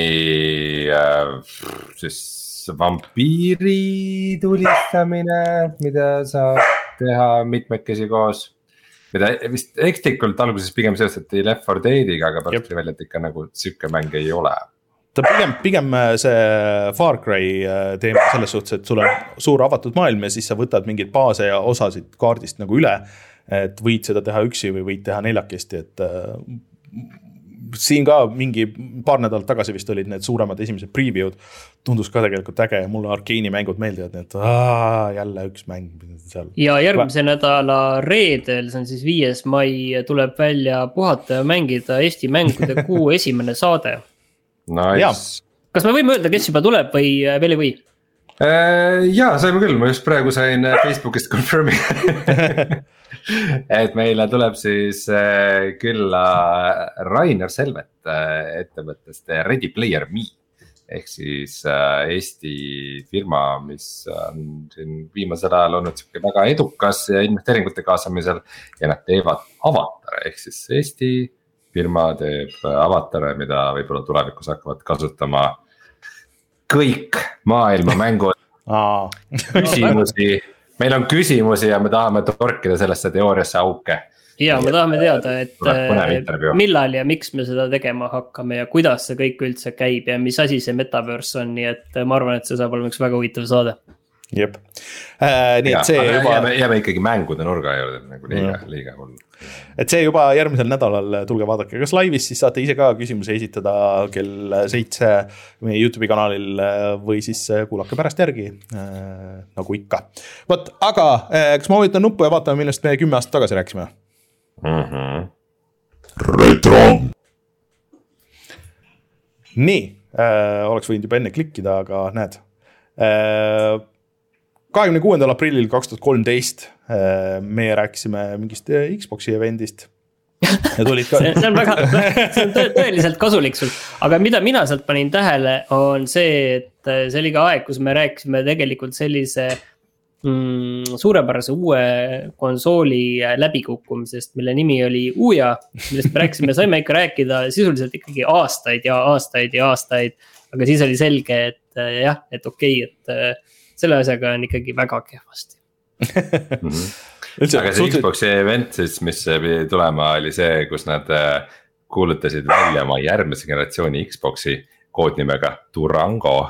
siis vampiiri tulistamine, mida saab teha mitmekesi koos. Mida vist ekslikult alguses pigem seostati Left four Deadiga, aga pärast välja, et ikka nagu siuke mäng ei ole. Ta pigem, pigem see Far Cry teema selles suhtes, et sul on suur avatud maailm ja siis sa võtad mingeid baase ja osasid kaardist nagu üle, et võid seda teha üksi või võid teha neljakesti, et äh, siin ka mingi paar nädalat tagasi vist olid need suuremad esimesed preview'd, tundus ka tegelikult äge ja mulle Arkeini mängud meeldivad, et aah, jälle üks mäng seal. Ja järgmise Va- nädala reedel, see on siis viies mai, tuleb välja puhata ja mängida Eesti mängude kuu esimene saade. Nice. Kas me võime öelda, kes juba tuleb või veel ei või? Jaa, saime küll, ma just praegu sain Facebookist confirmi et meile tuleb siis külla Rainer Selvet ettevõttest Ready Player Me ehk siis Eesti firma, mis on siin viimasel ajal olnud väga edukas investeeringute kaasamisel ja nad teevad avatare ehk siis Eesti firma teeb avatare, mida võib-olla tulevikus hakkavad kasutama kõik maailma mängud. Küsimusi, meil on küsimusi ja me tahame torkida sellesse teooriasse auke. Ja me tahame teada, et millal ja miks me seda tegema hakkame ja kuidas see kõik üldse käib ja mis asi see metaverse on, nii et ma arvan, et see saab olema üks väga huvitav saade. Jep. Äh, nii ja, et see juba... jääme, jääme ikkagi mängude nurga juurde nagu liiga, liiga hull. Et see juba järgmisel nädalal tulge vaadake kas laivis, siis saate ise ka küsimusi esitada kell seitse meie YouTube'i kanalil või siis kuulake pärast järgi, äh, nagu ikka. Võt, aga äh, kas ma hoitan nuppu ja vaatame, millest me kümme aastat tagasi rääkisime? Mm-hmm. Retro! Nii, äh, oleks võinud juba enne klikkida, aga näed. Äh, kahekümne kuuendal aprillil kaks tuhat kolmteist meie rääkisime mingist Xboxi eventist. Ja tulid ka... see on väga, see on tõeliselt kasulik sul. Aga mida mina sealt panin tähele on see, et see oli ka aeg, kus me rääkisime tegelikult sellise mm, suurepärase uue konsooli läbikukkumisest, mille nimi oli Uja, millest me rääkisime, saime ikka rääkida sisuliselt ikkagi aastaid ja aastaid ja aastaid, aga siis oli selge, et jah, et okei, et selle asjaga on ikkagi väga kehvasti mm. -hmm. aga see suht... Xbox'i event siis, mis pidi tulema, oli see, kus nad kuulutasid välja oma järgmise generatsiooni Xbox'i koodnimega Durango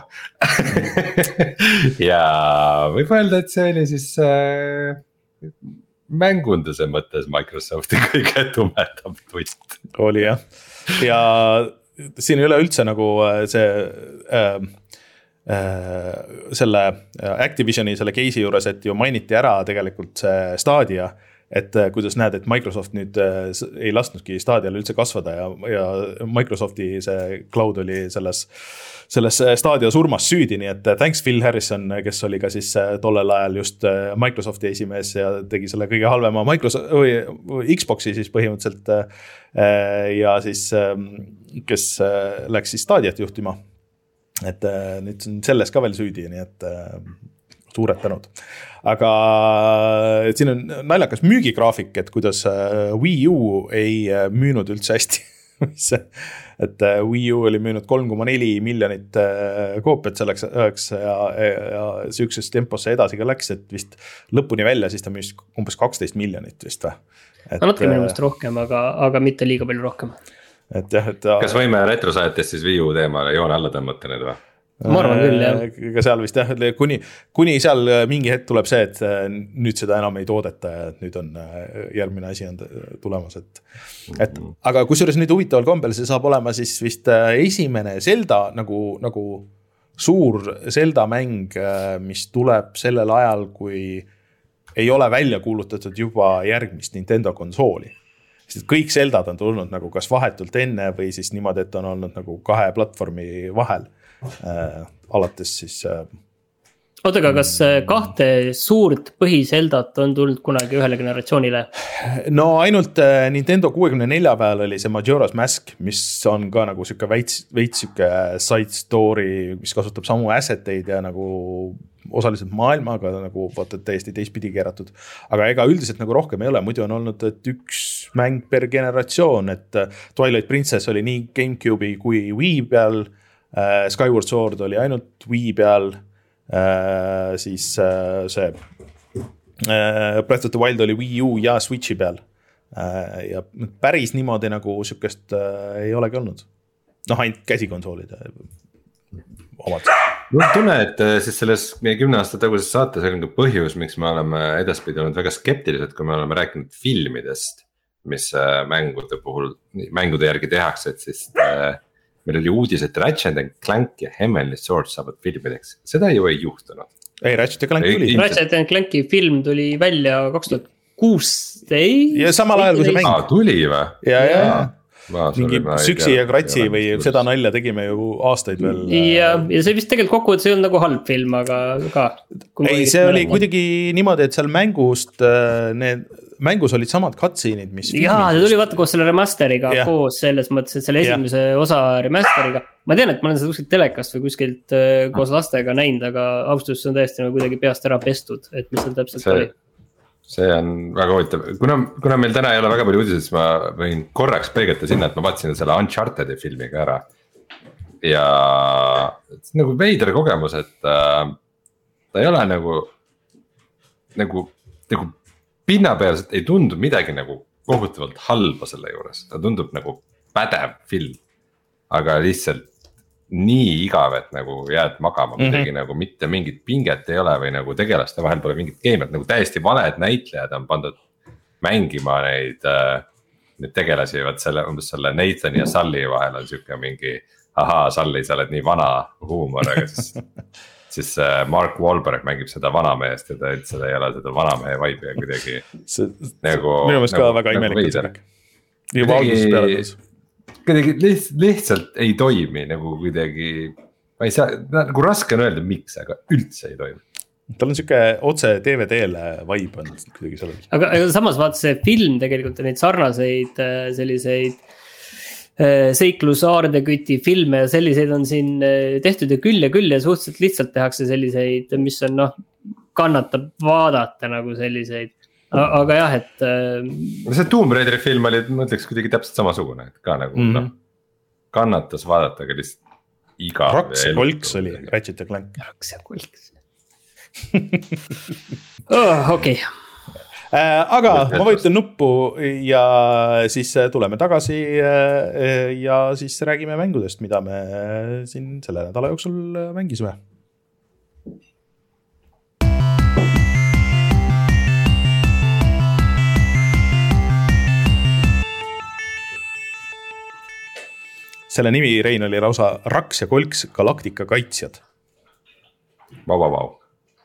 ja võib öelda, et see oli siis äh, mängunduse mõttes Microsofti kõige tumedam twist. Oli jah, ja siin ei ole üldse nagu see äh, äh, selle Activisioni selle case'i juures, et ju mainiti ära tegelikult see Stadia, et kuidas näed, et Microsoft nüüd ei lasknudki Stadial üldse kasvada ja, ja Microsofti see cloud oli selles, selles Stadia surmas süüdi, nii et thanks Phil Harrison, kes oli ka siis tollel ajal just Microsofti esimees ja tegi selle kõige halvema Microsoft, või Xbox'i siis põhimõtteliselt ja siis kes läks siis Stadiat juhtima, et nüüd on selles ka veel süüdi, nii et suured tänud. Aga siin on naljakas müügigraafik, et kuidas Wii U ei müünud üldse hästi. et Wii U oli müünud kolm koma neli miljonit koopiat selleks ajaks ja, ja süüksest temposse edasi ka läks, et vist lõpuni välja, siis ta müüs umbes kaksteist miljonit vist või? Et, no natuke minust rohkem, aga, aga mitte liiga palju rohkem. Et jah, et kas võime retrosaetes siis Wii U teemale joone alla tõmmata nüüd või? Ma arvan küll, jah. Ka seal vist jah, kuni, kuni seal mingi hetk tuleb see, et nüüd seda enam ei toodeta ja nüüd on järgmine asi on tulemas. Et, et, aga kusjuures nüüd huvitaval kombel see saab olema siis vist esimene Zelda, nagu, nagu suur Zelda mäng, mis tuleb sellel ajal, kui ei ole välja kuulutatud juba järgmist Nintendo konsooli. Sest kõik Zeldad on tulnud nagu kas vahetult enne või siis niimoodi, et on olnud nagu kahe platvormi vahel. Äh, alates siis äh, oota, aga kas kahte suurt põhiseldat on tulnud kunagi ühele generatsioonile? No ainult äh, Nintendo kuuekümne nelja peal oli see Majora's Mask, mis on ka nagu siuke veits, veits siuke side story, mis kasutab samu asseteid ja nagu osaliselt maailmaga nagu vaata täiesti teistpidi keeratud, aga ega üldiselt nagu rohkem ei ole, muidu on olnud, et üks mäng per generatsioon, et Twilight Princess oli nii GameCube'i kui Wii peal, Skyward Sword oli ainult Wii peal, siis see Breath of the Wild oli Wii U ja Switchi peal ja päris niimoodi nagu sükest ei olegi olnud. Noh, ainult käsikonsoolide omad. Mul tunne, et siis selles meie kümne aasta taguses saates on ka põhjus, miks me oleme edaspidi olnud väga skeptilised, kui me oleme rääkinud filmidest, mis mängude puhul, mängude järgi tehakse, et siis meil oli uudis, et Ratchet and Clank ja Heavenly Sword saavad filmideks. Seda ju ei juhtunud. Ei, Ratchet and Clank tuli. Ratchet and Clanki film tuli välja kaks tuhat kuusteist. Ja samal ajal, kui see mäng. Aa, tuli või? Ja, ja, ja. Mingi Süksi ja Kratsi või seda nalja tegime ju aastaid veel. Ja, ja see vist tegelikult kokku, et see on nagu halb film, aga ka. Ei, see oli kuidagi niimoodi, et seal mängust need mängus olid samad cutscene'id, mis jaa, see tuli vaata koos selle remasteriga yeah. koos selles mõttes, et selle esimese yeah. osa remasteriga. Ma tean, et ma olen seda kuskilt telekast või kuskilt äh, koos lastega näinud, aga austus on täiesti nagu kuidagi peast ära pestud, et mis seal täpselt see, oli. See on väga huvitav. Kuna, kuna meil täna ei ole väga palju uudiseid, siis ma võin korraks peegata sinna, et ma vaatasin selle Uncharted'i filmiga ära. Ja nagu veidra kogemus, et äh, ta ei ole nagu nagu, nagu pinnapealselt ei tundu midagi nagu kohutavalt halba selle juures. Ta tundub nagu pädev film, aga lihtsalt nii igav, et nagu jääd magama mm-hmm. midagi nagu mitte mingit pinget ei ole või nagu tegelaste vahel pole mingit keemiat, nagu täiesti valed näitlejad on pandud mängima neid, neid tegelasi, vaat selle, umbes selle Nathan ja Sully vahel on siuke mingi, ahaa, Sully, sa oled nii vana huumor, aga siis siis Mark Wahlberg mängib seda vanameest ja ta üldse ei ole seda vanamehe vaibi ja kuidagi see, nagu minu meelest ka väga imelikult kuidagi lihtsalt, lihtsalt ei toimi nagu kuidagi ma ei saa, nagu raske on öelda miks, aga üldse ei toimi. Tal on siuke otse D V D-le vibe on kuidagi sellel. Aga, aga samas vaata see film tegelikult on neid sarnaseid selliseid seiklusaardeküti filme ja selliseid on siin tehtud ja küll ja küll ja suhteliselt lihtsalt tehakse selliseid, mis on noh, kannatab vaadata nagu selliseid, aga jah, et see Tomb Raideri film oli, ma ütleks kuidagi täpselt samasugune, et ka nagu mm-hmm. no, kannatas vaadata, aga lihtsalt igav. Raks ja kolks oli Ratchet ja Clank. Raks ja kolks. oh, okei okay. Aga ma vajutan nuppu ja siis tuleme tagasi ja siis räägime mängudest, mida me siin selle nädala jooksul mängisime. Selle nimi, Rein, oli lausa Raks ja Kolks Galaktika kaitsjad. Vau, vau, vau.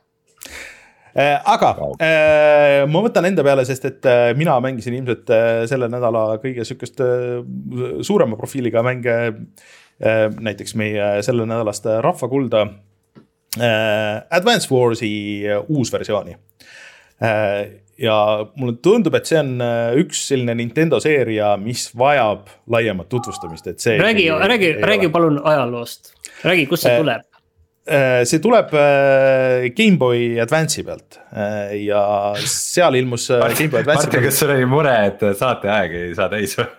Aga äh, ma võtan enda peale, sest et äh, mina mängisin ilmselt äh, selle nädala kõige sükest äh, suurema profiiliga mänge, äh, näiteks meie selle nädalast Rahvakulda äh, Advance Warsi äh, uus versiooni. Äh, ja mulle tundub, et see on äh, üks selline Nintendo seeria, mis vajab laiemat tutvustamist. Et see räägi, räägi, räägi palun ajaloost, räägi, kus see äh, tuleb. See tuleb Game Boy Advance'i pealt ja seal ilmus Game Boy Advance'i pealt. Kas sul oli mure, et saate aeg ei saa täis või?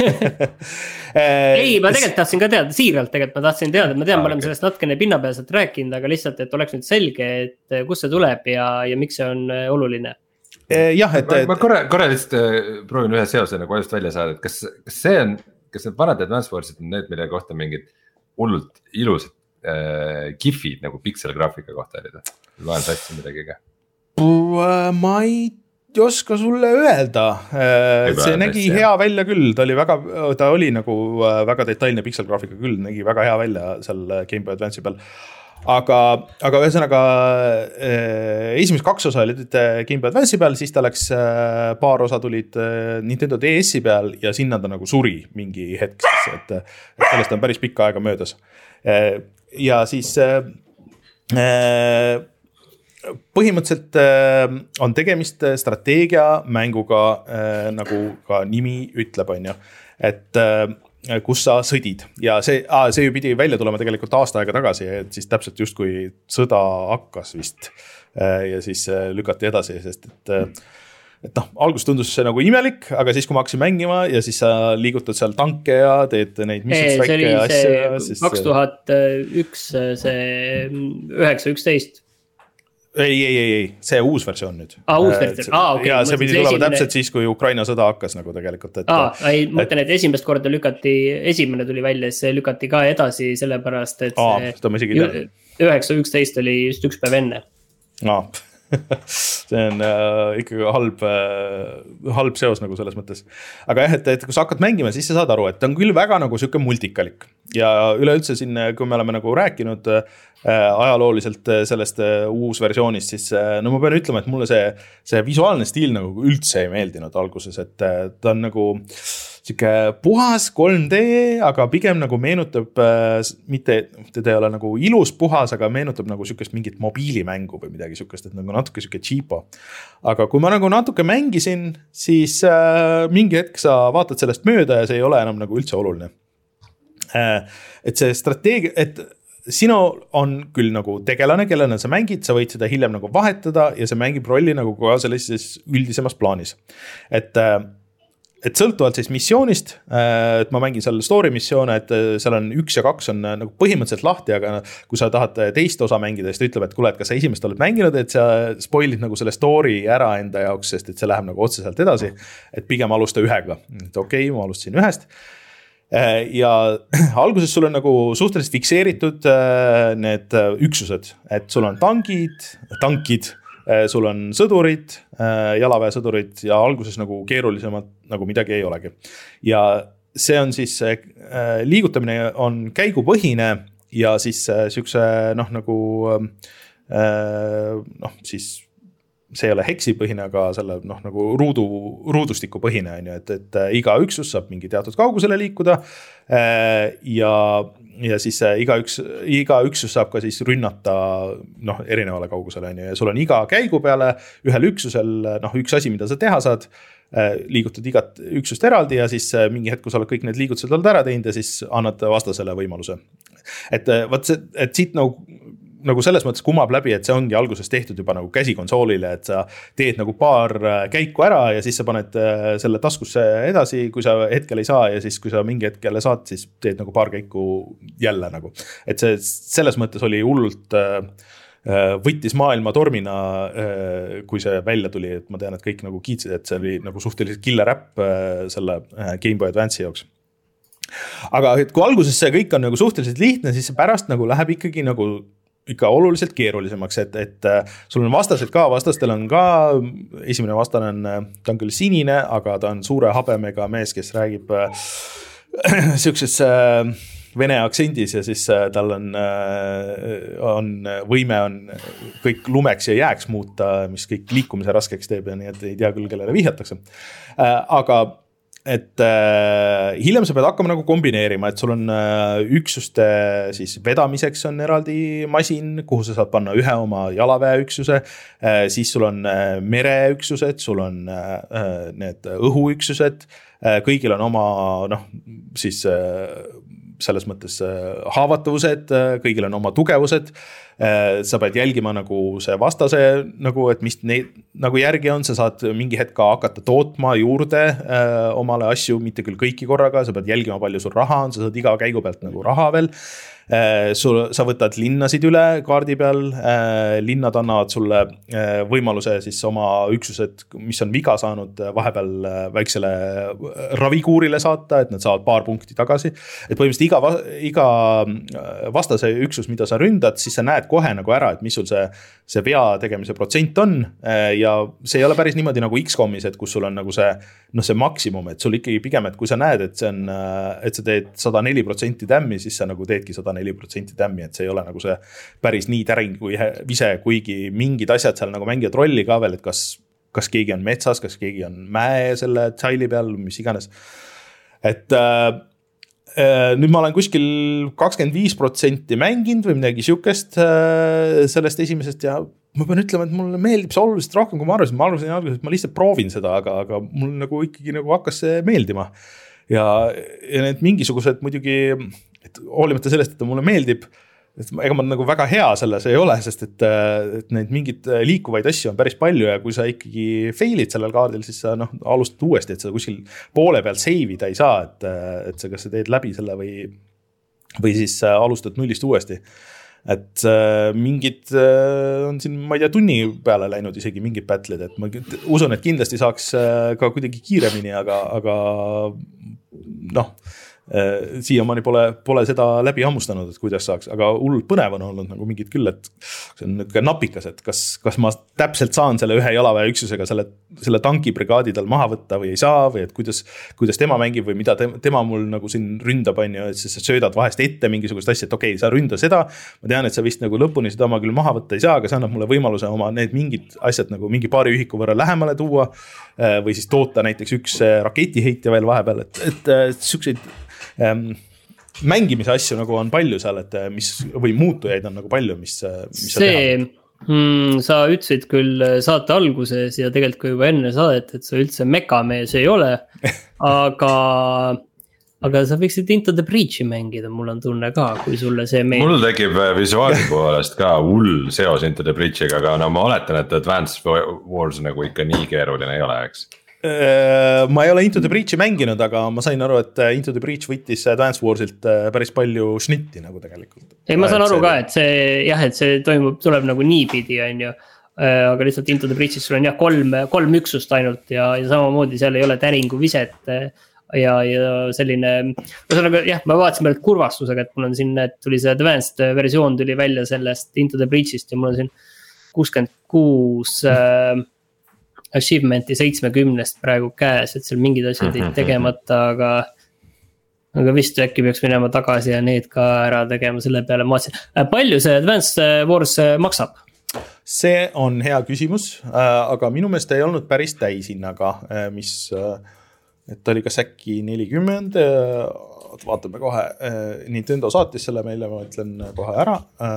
Ei, ma tegelikult tahtsin ka teada, siiralt tegelikult ma tahtsin teada, ma tean, ah, ma olen okay. sellest natkene pinnapealselt rääkinud, aga lihtsalt, et oleks nüüd selge, et kus see tuleb ja, ja miks see on oluline. Jah, et... Ma, ma korra, korra lihtsalt proovin ühe seose nagu ajast välja saada, et kas, kas see on, kas need vanad Advance Warsid on need, mille kohta mingid hullult ilusad gifid nagu pixel-graafika kohta olid, loen satsi midagi ka? Ma ei oska sulle öelda, see nägi hea välja küll, ta oli väga, ta oli nagu väga detailne pixel-graafika küll, nägi väga hea välja seal Game Boy Advance'i peal, aga, aga ühesõnaga esimesed kaks osa olid Game Boy Advance'i peal, siis ta läks, paar osa tulid Nintendo D S-i peal ja sinna ta nagu suri mingi hetk, et, et sellest on päris pikka aega möödas. Ja siis äh, põhimõtteliselt äh, on tegemist strateegia mänguga, äh, nagu ka nimi ütleb, on ju, et äh, kus sa sõdid ja see, ah, see ju pidi välja tulema tegelikult aasta aega tagasi, et siis täpselt just kui sõda hakkas vist äh, ja siis äh, lükati edasi, sest et äh, et noh, algus tundus see nagu imelik, aga siis kui ma hakkasin mängima ja siis sa liigutad seal tanke ja teed neid missioneid väike ja asja. See oli kaks tuhat üks, see üheksa üksteist. Ei, ei, ei, ei, see uus versioon nüüd. Aa, uus versioon, aa, okei. Okay. Ja see pidi tulema esimene... täpselt siis, kui Ukraina sõda hakkas nagu tegelikult. Et, aa, ei, mõtlen, et esimest korda lükati, esimene tuli välja, see lükati ka edasi sellepärast, et aa, see üheksa üksteist oli just üks päev enne. Aa, see on äh, ikkagi halb, äh, halb seos nagu selles mõttes. Aga jah, et, et kui sa hakkad mängima, siis sa saad aru, et ta on küll väga nagu siuke multikalik. Ja üleüldse siin, kui me oleme nagu rääkinud äh, ajalooliselt sellest äh, uus versioonist, siis äh, no ma pean ütlema, et mulle see, see visuaalne stiil nagu üldse ei meeldinud alguses, et äh, ta on nagu siuke puhas kolm D, aga pigem nagu meenutab äh, mitte, teda ei ole nagu ilus puhas, aga meenutab nagu siukest mingit mobiilimängu või midagi siukest, et nagu natuke siuke cheapo. Aga kui ma nagu natuke mängisin, siis äh, mingi hetk sa vaatad sellest mööda ja see ei ole enam nagu üldse oluline. Äh, et see strateegia, et sinu on küll nagu tegelane, kellena sa mängid, sa võid seda hiljem nagu vahetada ja see mängib rolli nagu ka sellises üldisemas plaanis. Et äh, et sõltuvalt siis missioonist, et ma mängin seal story missioone, et seal on üks ja kaks on nagu põhimõtteliselt lahti, aga kui sa tahad teist osa mängida, siis ta ütleb, et kuule, et kas sa esimest oled mänginud, et sa spoilid nagu selle story ära enda jaoks, sest et see läheb nagu otseselt edasi, et pigem alusta ühega. Et okei, okay, ma alustasin ühest. Ja alguses sul on nagu suhteliselt fikseeritud need üksused, et sul on tankid, tankid, sul on sõdurid, jalaväesõdurid ja alguses nagu keerulisemad nagu midagi ei olegi. Ja see on siis, liigutamine on käigupõhine ja siis siukse noh nagu noh siis see ei ole heksipõhine, aga selle noh nagu ruudu, ruudustiku põhine on ju, et, et iga üksus saab mingi teatud kaugusele liikuda ja ja siis iga, üks, iga üksus saab ka siis rünnata noh, erinevale kaugusele on ju, ja sul on iga käigu peale ühel üksusel noh, üks asi, mida sa teha saad, liigutad igat üksust eraldi ja siis mingi hetk, kui sa oled kõik need liigutused oled ära teinud ja siis annad vastasele võimaluse. Et võt see, et siit nagu nagu selles mõttes kumab läbi, et see ongi alguses tehtud juba nagu käsikonsoolile, et sa teed nagu paar käiku ära ja siis sa paned selle taskusse edasi, kui sa hetkel ei saa ja siis kui sa mingi hetkel saad, siis teed nagu paar käiku jälle nagu. Et see selles mõttes oli hullult võttis maailma tormina, kui see välja tuli, et ma tean, et kõik nagu kiitsid, et see oli nagu suhteliselt killer äpp selle Game Boy Advance'i jaoks. Aga et kui alguses see kõik on nagu suhteliselt lihtne, siis see pärast nagu läheb ikkagi nagu ikka oluliselt keerulisemaks, et, et sul on vastased ka, vastastel on ka, esimene vastane on, ta on küll sinine, aga ta on suure habemega mees, kes räägib siukses vene aktsendis ja siis tal on, on võime on kõik lumeks ja jääks muuta, mis kõik liikumise raskeks teeb ja nii, et ei tea küll, kellele vihjatakse. Aga et äh, hiljem sa pead hakkama nagu kombineerima, et sul on äh, üksuste siis vedamiseks on eraldi masin, kuhu sa saad panna ühe oma jalaväeüksuse, äh, siis sul on äh, mereüksused, sul on äh, need õhuüksused, äh, kõigil on oma noh, siis äh, selles mõttes haavatavused, kõigil on oma tugevused, sa pead jälgima nagu see vastase, nagu, et mis neid nagu järgi on, sa saad mingi hetk hakata tootma juurde äh, omale asju, mitte küll kõiki korraga, sa pead jälgima palju sul raha on, sa saad iga käigu pealt nagu raha veel, äh, sul, sa võtad linnasid üle kaardi peal, äh, linnad annavad sulle äh, võimaluse siis oma üksused, mis on viga saanud, vahepeal äh, väiksele ravikuurile saata, et nad saavad paar punkti tagasi, et põhimõtteliselt iga, iga vastase üksus, mida sa ründad, siis sa näed kohe nagu ära, et mis sul see, see vea tegemise protsent on ja see ei ole päris niimoodi nagu X-komis, et kus sul on nagu see, noh, see maksimum, et sul ikkagi pigem, et kui sa näed, et see on, et sa teed sada neli protsenti tämmi, siis sa nagu teedki sada neli protsenti tämmi, et see ei ole nagu see päris nii täring kui vise, kuigi mingid asjad seal nagu mängivad rolli ka veel, et kas, kas keegi on metsas, kas keegi on mäe selle tsaili peal, mis iganes. Et äh, nüüd ma olen kuskil kakskümmend viis protsenti mänginud või midagi siukest sellest esimesest ja ma pean ütlema, et mulle meeldib see oluliselt rohkem, kui ma arvasin. Ma arvasin alguses, et ma lihtsalt proovin seda, aga, aga mul nagu ikkagi nagu hakkas see meeldima. Ja, ja need mingisugused muidugi, et hoolimata sellest, et ta mulle meeldib, et ega ma nagu väga hea selles ei ole, sest et, et neid mingid liikuvaid asju on päris palju ja kui sa ikkagi failid sellel kaardil, siis sa noh, alustad uuesti, et sa kuskil poole peal save'ida ei saa, et, et sa kas sa teed läbi selle või, või siis alustad nullist uuesti. Et mingid on siin, ma ei tea, tunni peale läinud isegi mingid battle'id, et ma usun, et kindlasti saaks ka kuidagi kiiremini, aga, aga noh, siiamaani pole, pole seda läbi hammustanud, et kuidas saaks, aga hullult põnev on olnud nagu mingid küll, et see on nüüd napikas, et kas, kas ma täpselt saan selle ühe jalaväe üksusega selle, selle tankibrigaadi tal maha võtta või ei saa või et kuidas, kuidas tema mängib või mida tema, tema mul nagu siin ründab, on ju, et siis sa söödad vahest ette mingisugust asja, et okei, okay, sa ründa seda, ma tean, et sa vist nagu lõpuni seda oma küll maha võtta ei saa, aga see annab mulle võimaluse oma need mingid asjad nagu mingi paari ühiku võrra lähemale tuua või siis toota näiteks üks raketiheitja veel vahepeal, et, et, et siukseid Ähm, mängimise asju nagu on palju seal, et mis või muutujaid on nagu palju, mis, mis see, mm, sa ütlesid küll saate alguses ja tegelikult kui juba enne saadet, et sa üldse mekamees ei ole, aga, aga sa võiksid Into the Breachi mängida, mul on tunne ka, kui sulle see meeldib. Mul tekib visuaali poolest ka hull seos Into the Breachiga, aga no ma oletan, et Advanced Wars nagu ikka nii keeruline ei ole, eks? Ma ei ole Into the Breachi mänginud, aga ma sain aru, et Into the Breach võttis Advance Warsilt päris palju šnitti nagu tegelikult. Ei, ma saan aru ka, et see, jah, et see toimub, tuleb nagu niipidi, on ju. Aga lihtsalt Into the Breachis sul on jah kolm, kolm üksust ainult ja, ja samamoodi seal ei ole täringu viset ja, ja selline, ühesõnaga jah, ma vaatasin pealt kurvastusega, et mul on siin, et tuli see Advanced versioon tuli välja sellest Into the Breachist ja mul on siin kuuskümmend kuus äh, achievementi seitsmekümnest praegu käes, et seal mingid asjad ei tegemata, aga, aga vist äkki peaks minema tagasi ja need ka ära tegema selle peale. Palju see Advanced Wars maksab? See on hea küsimus, aga minu meelest ei olnud päris täishinnaga, mis, et oli kas äkki nelikümmend, vaatame kohe, Nintendo saatis selle meile, ma ütlen kohe ära.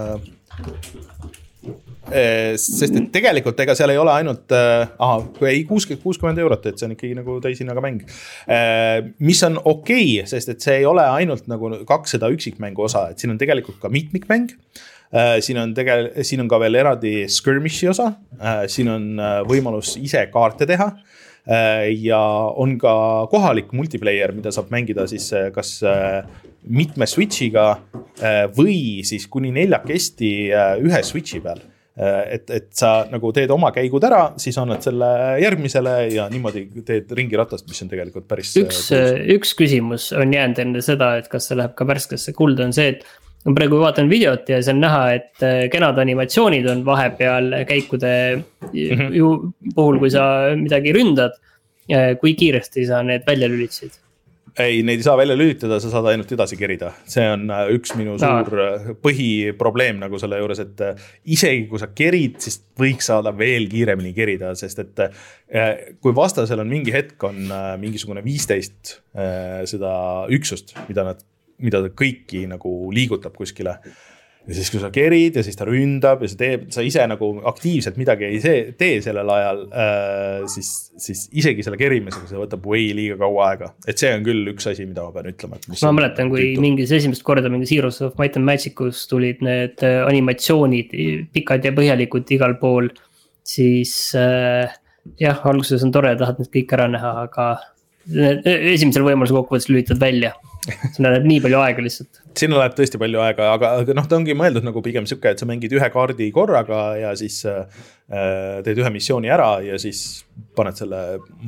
Sest et tegelikult ega seal ei ole ainult aha, ei kuuskümmend eurot, et see on ikkagi nagu täishinnaga mäng, mis on okei, sest et see ei ole ainult nagu kakssada üksikmängu osa, et siin on tegelikult ka mitmikmäng, siin on, tegel, siin on ka veel eraldi skirmishi osa, siin on võimalus ise kaarte teha ja on ka kohalik multiplayer, mida saab mängida siis kas mitme switchiga või siis kuni neljakesti ühe switchi peal. et, et sa nagu teed oma käigud ära, siis annad selle järgmisele ja niimoodi teed ringiratast, mis on tegelikult päris üks, üks küsimus on jäänud enne seda, et kas see läheb ka värskesse kulda, on see, et ma praegu vaatan videot ja see on näha, et kenad animatsioonid on vahepeal käikude mm-hmm. ju puhul, kui sa midagi ründad, kui kiiresti sa need välja lülitasid? Ei, neid ei saa välja lülitada, sa saad ainult edasi kerida. See on üks minu suur no. põhiprobleem nagu selle juures, et isegi kui sa kerid, siis võiks saada veel kiiremini kerida, sest et kui vastasel on mingi hetk, on mingisugune viisteist seda üksust, mida nad, mida ta kõiki nagu liigutab kuskile. Ja siis kui sa kerid ja siis ta ründab ja sa, teeb, sa ise nagu aktiivselt midagi ei see, tee sellel ajal, äh, siis, siis isegi selle kerimisega see võtab way liiga kaua aega. Et see on küll üks asi, mida ma pean ütlema. Et ma mäletan, kui tüütu. Mingis esimest korda mingis Heroes of Might and Magicus tulid need animatsioonid pikad ja põhjalikud igal pool, siis äh, jah, alguses on tore, tahad need kõik ära näha, aga esimesel võimalusel kokkuvõttes lülitad välja. Sinna läheb nii palju aega lihtsalt. Sinna läheb tõesti palju aega, aga, aga noh, ta ongi mõeldud nagu pigem siuke, et sa mängid ühe kaardi korraga ja siis äh, teed ühe missiooni ära ja siis paned selle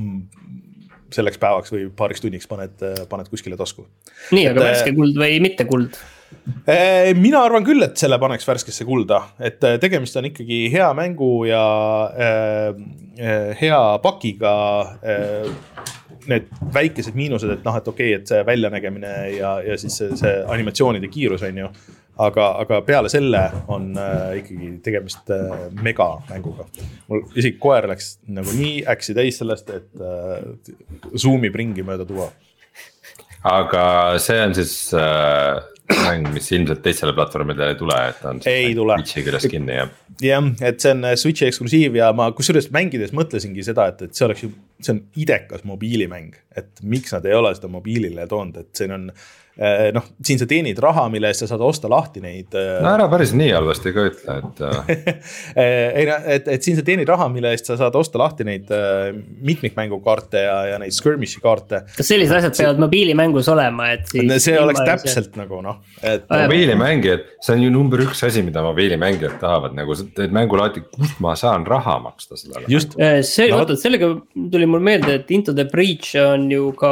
selleks päevaks või paariks tunniks paned, paned kuskile tasku. Nii, aga et, värske kuld või mitte kuld? Mina arvan küll, et selle paneks värskesse kulda, et tegemist on ikkagi hea mängu ja äh, hea pakiga äh, need väikesed miinused, et noh, et okei, okay, et see väljanägemine ja, ja siis see, see animatsioonide kiirus on ju, aga, aga peale selle on äh, ikkagi tegemist äh, mega mänguga. Mul isegi koer läks nagu nii äksi täis sellest, et äh, zoomib ringi mööda tuua. Aga see on siis äh, mäng, mis ilmselt teistele platvormidele ei tule, et on ei tule. Switchi küljes kinni ja jah, et see on Switchi eksklusiiv ja ma kusjuures mängides mõtlesingi seda, et, et see oleks ju, see on idekas mobiilimäng, et miks nad ei ole seda mobiilile toonud, et siin on noh, siin sa teenid raha, mille eest sa saad osta lahti neid. No ära päris nii halvasti ka ütle, et ei, et, et siin sa teenid raha, mille eest sa saad osta lahti neid mitmikmängukaarte ja, ja neid skirmishi kaarte. Kas sellised asjad peavad mobiilimängus olema? Et siis see oleks täpselt see... nagu noh. Et... mobiilimängijad, see on ju number üks asi, mida mobiilimängijad tahavad, nagu teed mängulaati, kust ma saan raha maksta sellele. Just. See, no, vaata, sellega tuli mul meelde, et Into the Breach on ju ka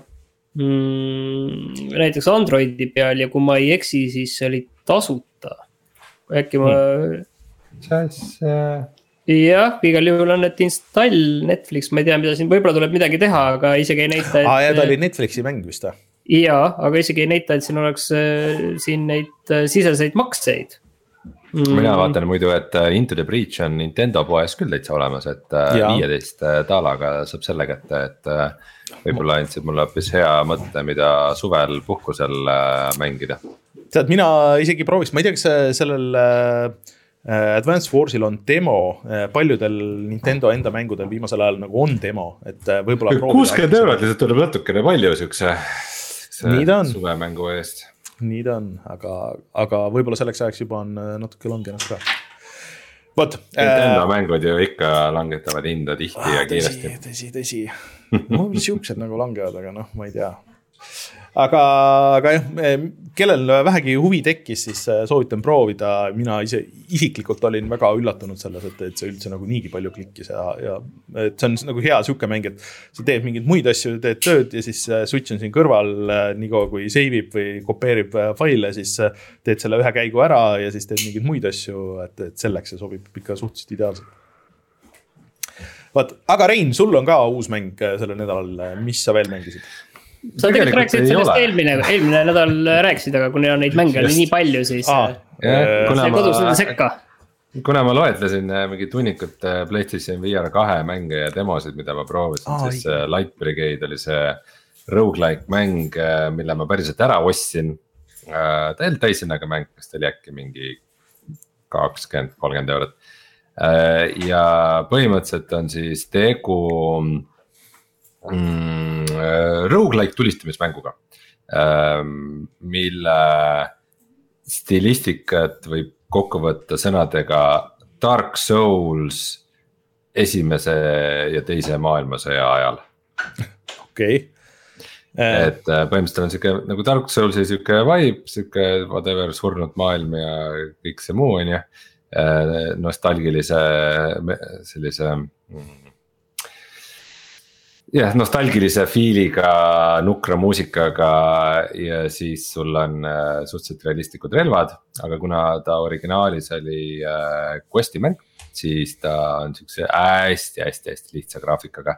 Mm, näiteks Androidi peal ja kui ma ei eksi, siis see oli tasuta. Äkki ma Sas, äh... jah, igal juhul on need install Netflix, ma ei tea, mida siin võib-olla tuleb midagi teha, aga isegi ei näita, et Aa, ja ta oli Netflixi mäng vist või? Jaa, aga isegi ei näita, et siin oleks siin neid siseseid makseid. Mm. Mina vaatan muidu, et Into the Breach on Nintendo poes küll täitsa olemas, et ja. viieteist taalaga saab selle kätte, et võib-olla andsid mulle hoopis hea mõtte, mida suvel puhkusel mängida. Tead, mina isegi prooviks, ma ei tea, kas sellel Advance Warsil on demo, paljudel Nintendo enda mängudel viimasel ajal nagu on demo, et võib-olla kuuskümmend eurot lihtsalt tuleb natukene palju siukse suvemängu eest. Nii ta on, aga, aga võib-olla selleks ajaks juba on natuke langenud ka. Võt, Nintendo äh, mängud ju ikka langetavad hinda tihti ah, ja kiiresti. Tõsi, tõsi, tõsi. No, siuksed nagu langevad, aga noh, ma ei tea. Aga, aga jah, kellel vähegi huvi tekkis, siis soovitan proovida. Mina ise, isiklikult olin väga üllatunud selles, et, et see üldse nagu niigi palju klikkis ja, ja et see on nagu hea siuke mäng, et sa teed mingid muid asju, teed tööd ja siis Switch on siin kõrval nii kaua kui seivib või kopeerib faile, siis teed selle ühe käigu ära ja siis teed mingid muid asju, et, et selleks see sobib ikka suhteliselt ideaalselt. Vaat, aga Rein, sul on ka uus mäng sellel nädalal, mis sa veel mängisid? Sa tegelikult rääkisid sellest eelmine, eelmine nädal rääkisid, aga kuna neid mänge oli nii palju, siis ah, see kodus on sekka. Kuna ma loetlesin mingi tunnikut PlayStation V R kahe mänge ja demosid, mida ma proovisin, ah, siis ei. Light Brigade oli see roguelike mäng, mille ma päriselt ära ostsin. Ta ei olnud täishinnaga mäng, kes ta oli äkki mingi kakskümmend kolmkümmend eurot. Ja põhimõtteliselt on siis tegu Mm, roguelike tulistamismänguga, mille stilistikat võib kokku võtta sõnadega Dark Souls esimese ja teise maailmasõja ajal. Okei. Et põhimõtteliselt on siuke nagu Dark Soulsi siuke vibe, siuke whatever surnud maailm ja kõik see muu on ju. nostalgilise sellise jah, nostalgilise fiiliga, nukra muusikaga ja siis sul on suhteliselt realistlikud relvad, aga kuna ta originaalis oli quest'i mäng, siis ta on siukse hästi, hästi, hästi lihtsa graafikaga.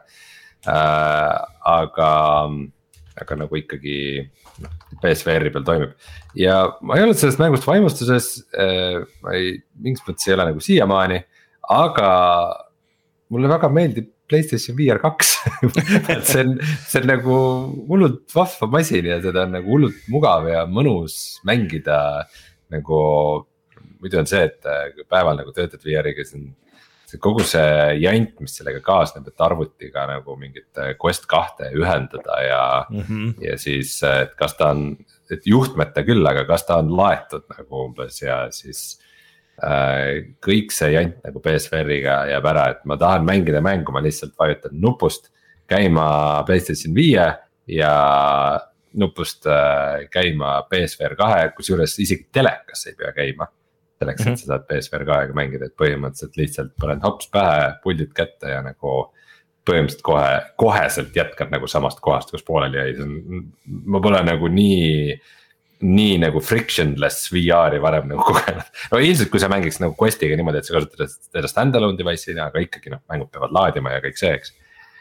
Aga, aga nagu ikkagi P S V R-i peal toimib ja ma ei olnud sellest mängust vaimustuses, ma ei, mingis mõttes ei ole nagu siiamaani, aga mulle väga meeldib PlayStation V R kaks et see on, see on nagu hullult vahva masin ja seda on nagu hullult mugav ja mõnus mängida. Nagu muidu on see, et päeval nagu töötad V R-iga, see on see kogu see jant, mis sellega kaasneb, et arvutiga nagu mingit Quest kahte ühendada ja mm-hmm. ja siis, et kas ta on, et juhtmeta küll, aga kas ta on laetud nagu umbes ja siis äh, kõik see jant nagu P S V R-iga jääb ära, et ma tahan mängida mängu, ma lihtsalt vajutan nupust käima PlayStation viie ja nupust äh, käima P S V R kahe, kusjuures isegi telekas ei pea käima. Selleks, et sa saad P S V R kahega mängida, et põhimõtteliselt lihtsalt paned hops pähe, puldid kätte ja nagu põhimõtteliselt kohe, koheselt jätkad nagu samast kohast, kus pooleli jäi. Ma pole nagu nii, nii nagu frictionless V R-i varem nagu kogenud. No ilmselt, kui sa mängiks nagu Questiga niimoodi, et sa kasutad seda stand-alone device'ina, aga ikkagi noh, mängud peavad laadima ja kõik see, eks.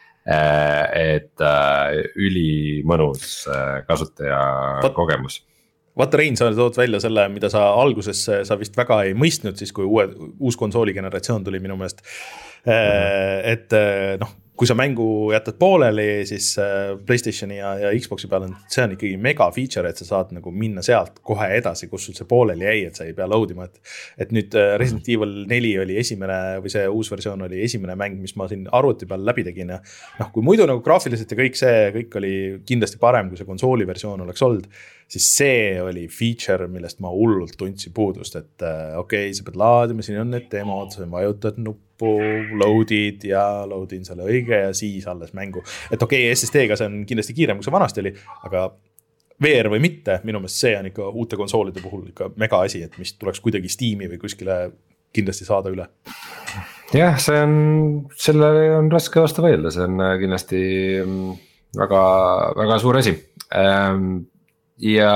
Et äh, üli mõnus äh, kasutaja Pat kogemus. Vaata Rein, sa tood välja selle, mida sa alguses sa vist väga ei mõistnud, siis kui uue, uus konsooli generatsioon tuli minu meelest. Mm-hmm. Et noh, kui sa mängu jätad pooleli, siis PlayStationi ja, ja Xboxi peal on, see on ikkagi mega feature, et sa saad nagu minna sealt kohe edasi, kus sul see pooleli jäi, et sa ei pea load ima. Et, et nüüd Resident Evil neli oli esimene või see uus versioon oli esimene mäng, mis ma siin arvuti peal läbi tegin. Ja noh, kui muidu nagu graafiliselt ja kõik see, kõik oli kindlasti parem, kui see konsooli versioon oleks olnud, siis see oli feature, millest ma hullult tundsin puudust, et okei, okay, sa pead laadima, siin on need demod, sa vajutad nuppu, load'id ja load'in selle õige ja siis alles mängu. Et okei, okay, S S D-ga see on kindlasti kiirem, kui see vanasti oli, aga V R või mitte, minu meelest see on ikka uute konsoolide puhul ikka mega asi, et mis tuleks kuidagi Steam'i või kuskile kindlasti saada üle. Jah, see on, selle on raske vastu võelda, see on kindlasti väga, väga suur asi. Ja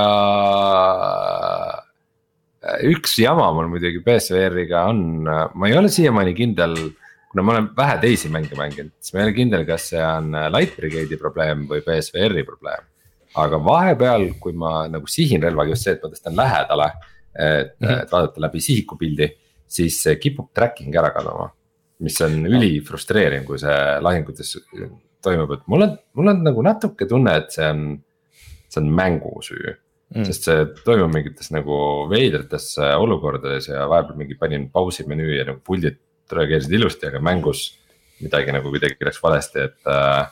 üks jama mul muidugi P S V R-iga on, ma ei ole siiamaani kindel, kuna ma olen vähe teisi mänge mänginud, siis ma ei ole kindel, kas see on Light Brigade'i probleem või P S V R-i probleem. Aga vahepeal, kui ma nagu sihin relvaga just see, et ma tõstan lähedale, et, mm-hmm. et vaadata läbi sihikupildi, siis kipub tracking ära kaduma, mis on üli frustreeriv, kui see lahingutes toimub, et mul on, mul on nagu natuke tunne, et see on see on mängusüü, mm. sest see toimub mingites nagu veidrates olukordades ja vahepeal mingi panin pausi menüü ja nagu puldid reageerisid ilusti, aga mängus midagi nagu kuidagi läks valesti, et äh,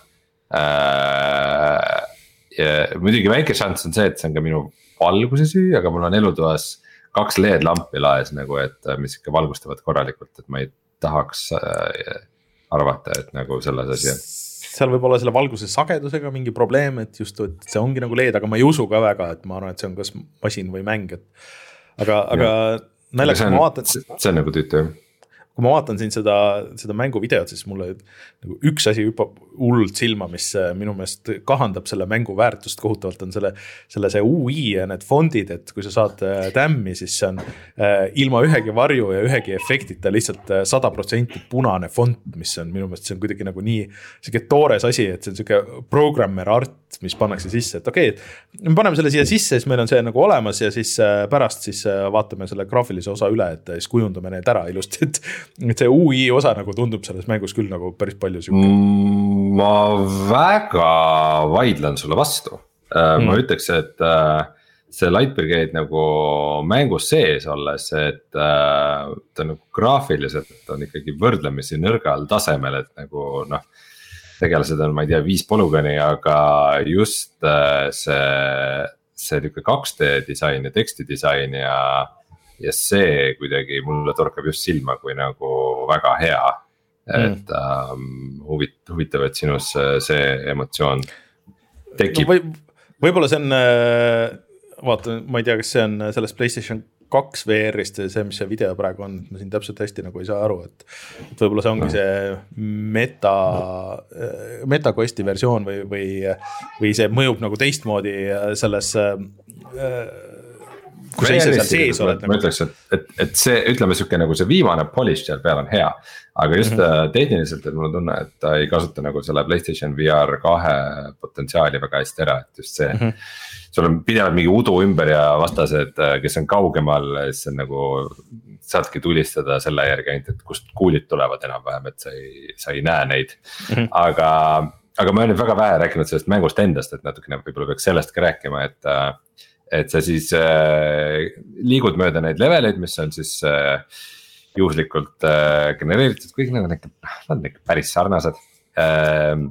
äh, ja muidugi väike šanss on see, et see on ka minu valguse süü, aga mul on elutoas kaks L E D-lampi laes nagu, et mis ikka valgustavad korralikult, et ma ei tahaks äh, arvata, et nagu selles asi on. Seal võib olla selle valguse sagedusega mingi probleem, et just et see ongi nagu L E D, aga ma ei usu ka väga, et ma arvan, et see on kas masin või mäng, et aga, aga naljakas, kui ma vaatan, see on nagu tüütu. Kui ma vaatan siin seda, seda mängu videot, siis mulle nagu üks asi hüppab hullult silma, mis minu meelest kahandab selle mängu väärtust kohutavalt, on selle, selle see U I ja need fondid, et kui sa saad tämmi, siis see on äh, ilma ühegi varju ja ühegi efektita lihtsalt sada protsenti punane font, mis on minu meelest, see on kuidagi nagu nii siuke toores asi, et see on siuke programmer art, mis pannakse sisse, et okei, okay, me paneme selle siia sisse, siis meil on see nagu olemas ja siis äh, pärast siis äh, vaatame selle graafilise osa üle, et siis kujundame need ära ilusti, et et see U I osa nagu tundub selles mängus küll nagu päris palju siuke. Ma väga vaidlen sulle vastu. Mm. Ma ütleks, et see Light Brigade nagu mängus sees olles, et ta nagu graafiliselt on ikkagi võrdlemisi nõrgal tasemel, et nagu noh, tegelased on, ma ei tea, viis polügooni, aga just see, see niisugune kaks D disain ja teksti disain ja ja see kuidagi mulle torkab just silma kui nagu väga hea, et mm. ähm, huvit, huvitav, et sinus see emotsioon tekib. No, või, võib-olla see on, vaata, ma ei tea, kas see on sellest PlayStation kaks V R-ist, see, mis see video praegu on, ma siin täpselt hästi nagu ei saa aru, et, et võib-olla see ongi see meta, meta questi versioon või, või, või see mõjub nagu teistmoodi selles, kui sa ise seal sees oled. Ma ütleks, et, et, et see, ütleme siuke nagu see viimane polish seal peal on hea, aga just mm -hmm. tehniliselt, et mul on tunne, et ta ei kasuta nagu selle PlayStation V R kahe potentsiaali väga hästi ära, et just see mm -hmm. sul on pidevalt mingi udu ümber ja vastased, kes on kaugemal, siis on nagu saadki tulistada selle järgi ainult, et kust kuulid tulevad enam-vähem, et sa ei, sa ei näe neid mm. -hmm. aga, aga ma olen väga vähe rääkinud sellest mängust endast, et natukene võib-olla peaks sellest ka rääkima, et, et sa siis äh, liigud mööda neid leveleid, mis on siis äh, juhuslikult äh, genereeritud, kõik need on ikka, nad on ikka päris sarnased äh,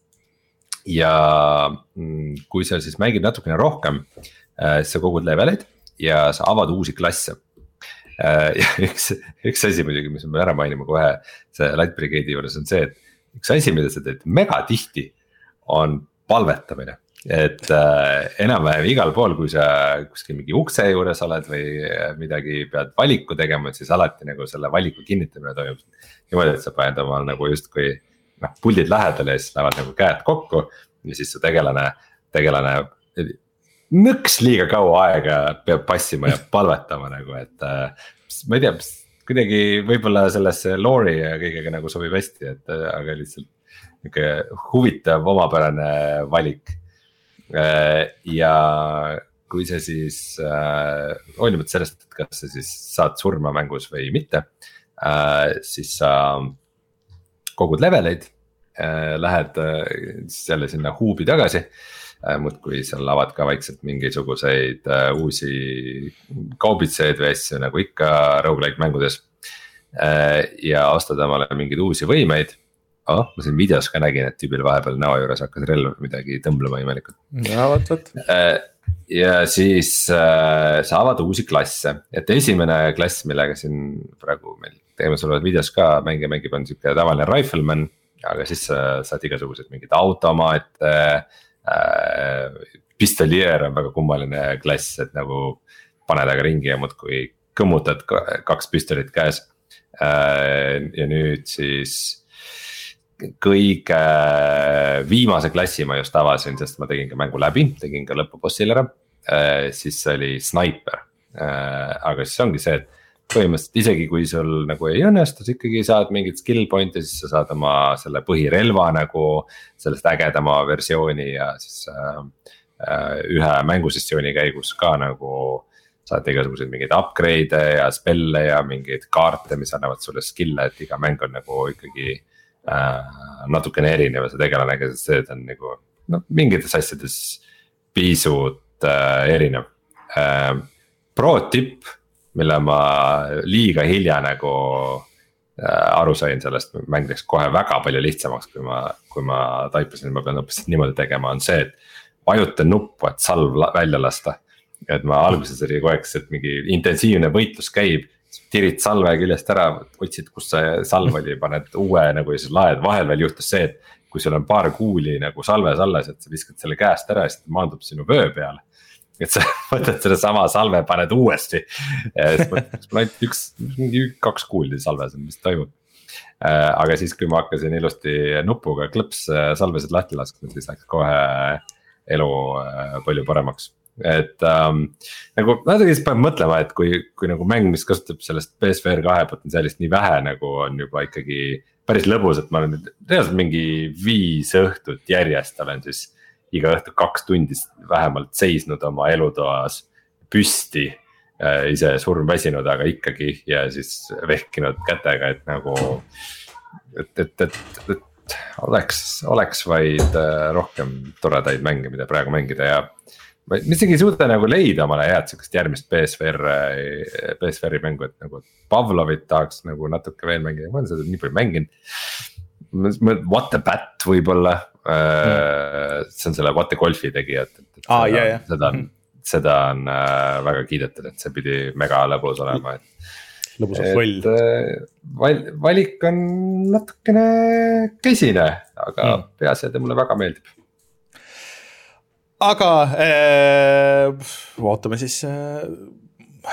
ja kui sa siis mängid natukene rohkem, siis sa kogud leveleid ja sa avad uusi klasse. Ja üks, üks asi muidugi, mis me ära mainime kohe see Light Brigade'i juures on see, et üks asi, mida sa teed mega tihti, on palvetamine. Et äh, enam-vähem igal pool, kui sa kuskil mingi ukse juures oled või midagi pead valiku tegema, siis alati nagu selle valiku kinnitamine toimub. Niimoodi, et sa paned omal nagu justkui noh, puldid lähedal ja siis lähevad nagu käed kokku ja siis su tegelane, tegelane nõks liiga kaua aega peab passima ja palvetama nagu, et äh, ma ei tea, kuidagi võib-olla sellesse lore'i ja kõigega nagu sobib hästi, et äh, aga lihtsalt niisugune huvitav omapärane valik äh, ja kui sa siis äh, hoolimata sellest, et kas sa siis saad surma mängus või mitte äh,, siis sa äh, kogud leveleid, äh, lähed äh, siis jälle sinna huubi tagasi äh,, muudkui seal avad ka vaikselt mingisuguseid äh, uusi kaubitseid või asju nagu ikka roguelike mängudes äh, ja ostad omale mingeid uusi võimeid. Oh, ma siin videos ka nägin, et tüübil vahepeal näo juures hakkas relv midagi tõmblema imelikult. Ja, võt, võt. Äh, ja siis äh, sa avad uusi klasse, et esimene klass, millega siin praegu meil teemas olevad videos ka mänge mängib on siuke tavaline rifleman, aga siis sa saad igasugused mingid automaate äh,, pistolier on väga kummaline klass, et nagu paned aga ringi ja muudkui kõmmutad kaks pistolit käes äh,. ja nüüd siis kõige viimase klassi ma just avasin, sest ma tegin ka mängu läbi, tegin ka lõpubossil ära äh,, siis oli sniper äh,, aga siis ongi see, et põhimõtteliselt isegi kui sul nagu ei õnnestu, siis ikkagi saad mingit skill point'i, siis sa saad oma selle põhirelva nagu sellest ägedama versiooni ja siis äh, ühe mängusessiooni käigus ka nagu saad igasuguseid mingeid upgrade'e ja spell'e ja mingeid kaarte, mis annavad sulle skill'e, et iga mäng on nagu ikkagi äh, natukene erinev ja see tegelanega, sest see on nagu noh, mingites asjades pisut äh, erinev äh,. Pro tipp, mille ma liiga hilja nagu äh, aru sain sellest, mäng läks kohe väga palju lihtsamaks, kui ma, kui ma taipasin, ma pean hoopis niimoodi tegema, on see, et vajuta nuppu, et salv välja lasta. Et ma alguses oli kogu aeg, et mingi intensiivne võitlus käib, tirid salve küljest ära, otsid, kus see salv oli, paned uue nagu ja siis laed, vahel veel juhtus see, et kui sul on paar kuuli nagu salves alles, et sa viskad selle käest ära ja siis ta maandub sinu vöö peale. Et sa võtad selle sama salve, paned uuesti ja siis mõtled, ainult üks, kaks kuuldi salves on, mis toimub. Aga siis, kui ma hakkasin ilusti nupuga klõps salvesed lahti laskma, siis läks kohe elu palju paremaks. Et ähm, nagu natuke siis peab mõtlema, et kui, kui nagu mäng, mis kasutab sellest P S V R kahe potentsiaalist nii vähe, nagu on juba ikkagi päris lõbus, et ma olen reaalselt mingi viis õhtut järjest olen siis iga õhtu kaks tundi vähemalt seisnud oma elutoas püsti, äh, ise surm väsinud, aga ikkagi ja siis vehkinud kätega, et nagu, et, et, et, et oleks, oleks vaid äh, rohkem toredaid mänge, mida praegu mängida ja ma isegi ei suuda nagu leida omale head sükest järgmist P S V R, P S V R-i mängu, et nagu Pavlovit tahaks nagu natuke veel mängida, ma olen seda nii palju mänginud. What the Bat võib-olla. Mm. See on selle What the Golfi tegija, et, et ah, seda, yeah, yeah. seda on, seda on äh, väga kiidetud, et see pidi mega lõbus olema, et lõbusalt võll. Val, valik on natukene käsine, aga mm. peaasjad mulle väga meeldib. Aga äh, vaatame siis äh,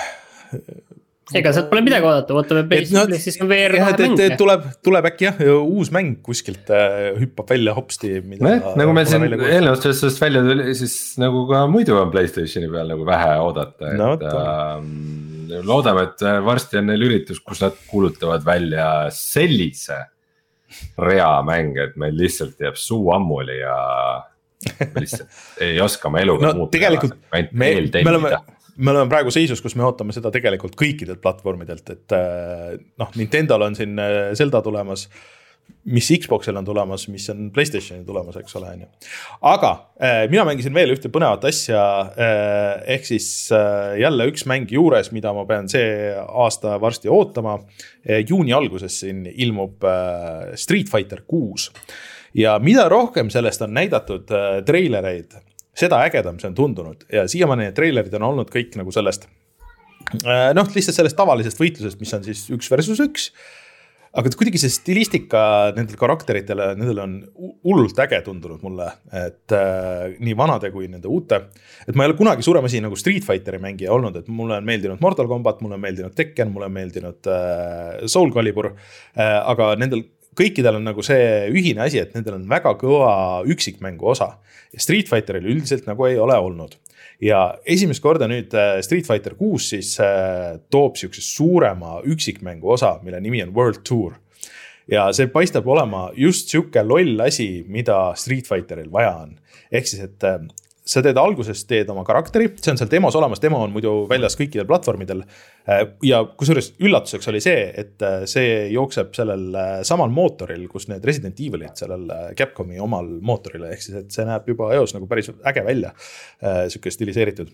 ega sealt pole midagi oodata, ootame PlayStation no, V R kahe mänge. Tuleb, tuleb äkki jah, uus mäng kuskilt äh, hüppab välja hopsti. No, nagu meil siin eelnevast sellest välja tuli, siis nagu ka muidu on PlayStationi peal nagu vähe oodata. No, et, äh, loodame, et varsti on neil üritus, kus nad kuulutavad välja sellise rea mänge, et meil lihtsalt jääb suu ammuli ja lihtsalt ei oska ma eluga no, muuta. Tegelikult me, me oleme me oleme praegu seisus, kus me ootame seda tegelikult kõikidelt platvormidelt, et noh, Nintendol on siin Zelda tulemas, mis Xboxil on tulemas, mis on PlayStationi tulemas, eks ole. Aga mina mängisin veel ühte põnevat asja, ehk siis jälle üks mäng juures, mida ma pean see aasta varsti ootama. Juuni alguses siin ilmub Street Fighter kuus ja mida rohkem sellest on näidatud treilereid, seda ägedam see on tundunud ja siiamaani need treilerid on olnud kõik nagu sellest, noh, lihtsalt sellest tavalisest võitlusest, mis on siis üks versus üks, aga kuidagi see stilistika nendel karakteritele, nendel on hullult äge tundunud mulle, et äh, nii vanade kui nende uute, et ma ei ole kunagi suurem asi nagu Street Fighteri mängija olnud, et mulle on meeldinud Mortal Kombat, mulle on meeldinud Tekken, mulle on meeldinud äh, Soul Calibur, äh, aga nendel kõikidel on nagu see ühine asi, et nendel on väga kõva üksikmängu osa ja Street Fighteril üldiselt nagu ei ole olnud. Ja esimest korda nüüd Street Fighter kuus siis toob siukse suurema üksikmängu osa, mille nimi on World Tour. Ja see paistab olema just siuke loll asi, mida Street Fighteril vaja on. Ehk siis, et sa teed alguses teed oma karakteri, see on seal demos olemas, demo on muidu väljas kõikidel platvormidel ja kusjuures üllatuseks oli see, et see jookseb sellel samal mootoril, kus need Resident Evilid sellel Capcomi omal mootorile, ehk siis, et see näeb juba eos nagu päris äge välja, siuke stiliseeritud.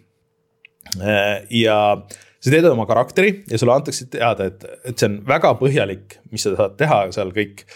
Ja sa teed oma karakteri ja sulle antakse teada, et, et see on väga põhjalik, mis sa saad teha seal kõik,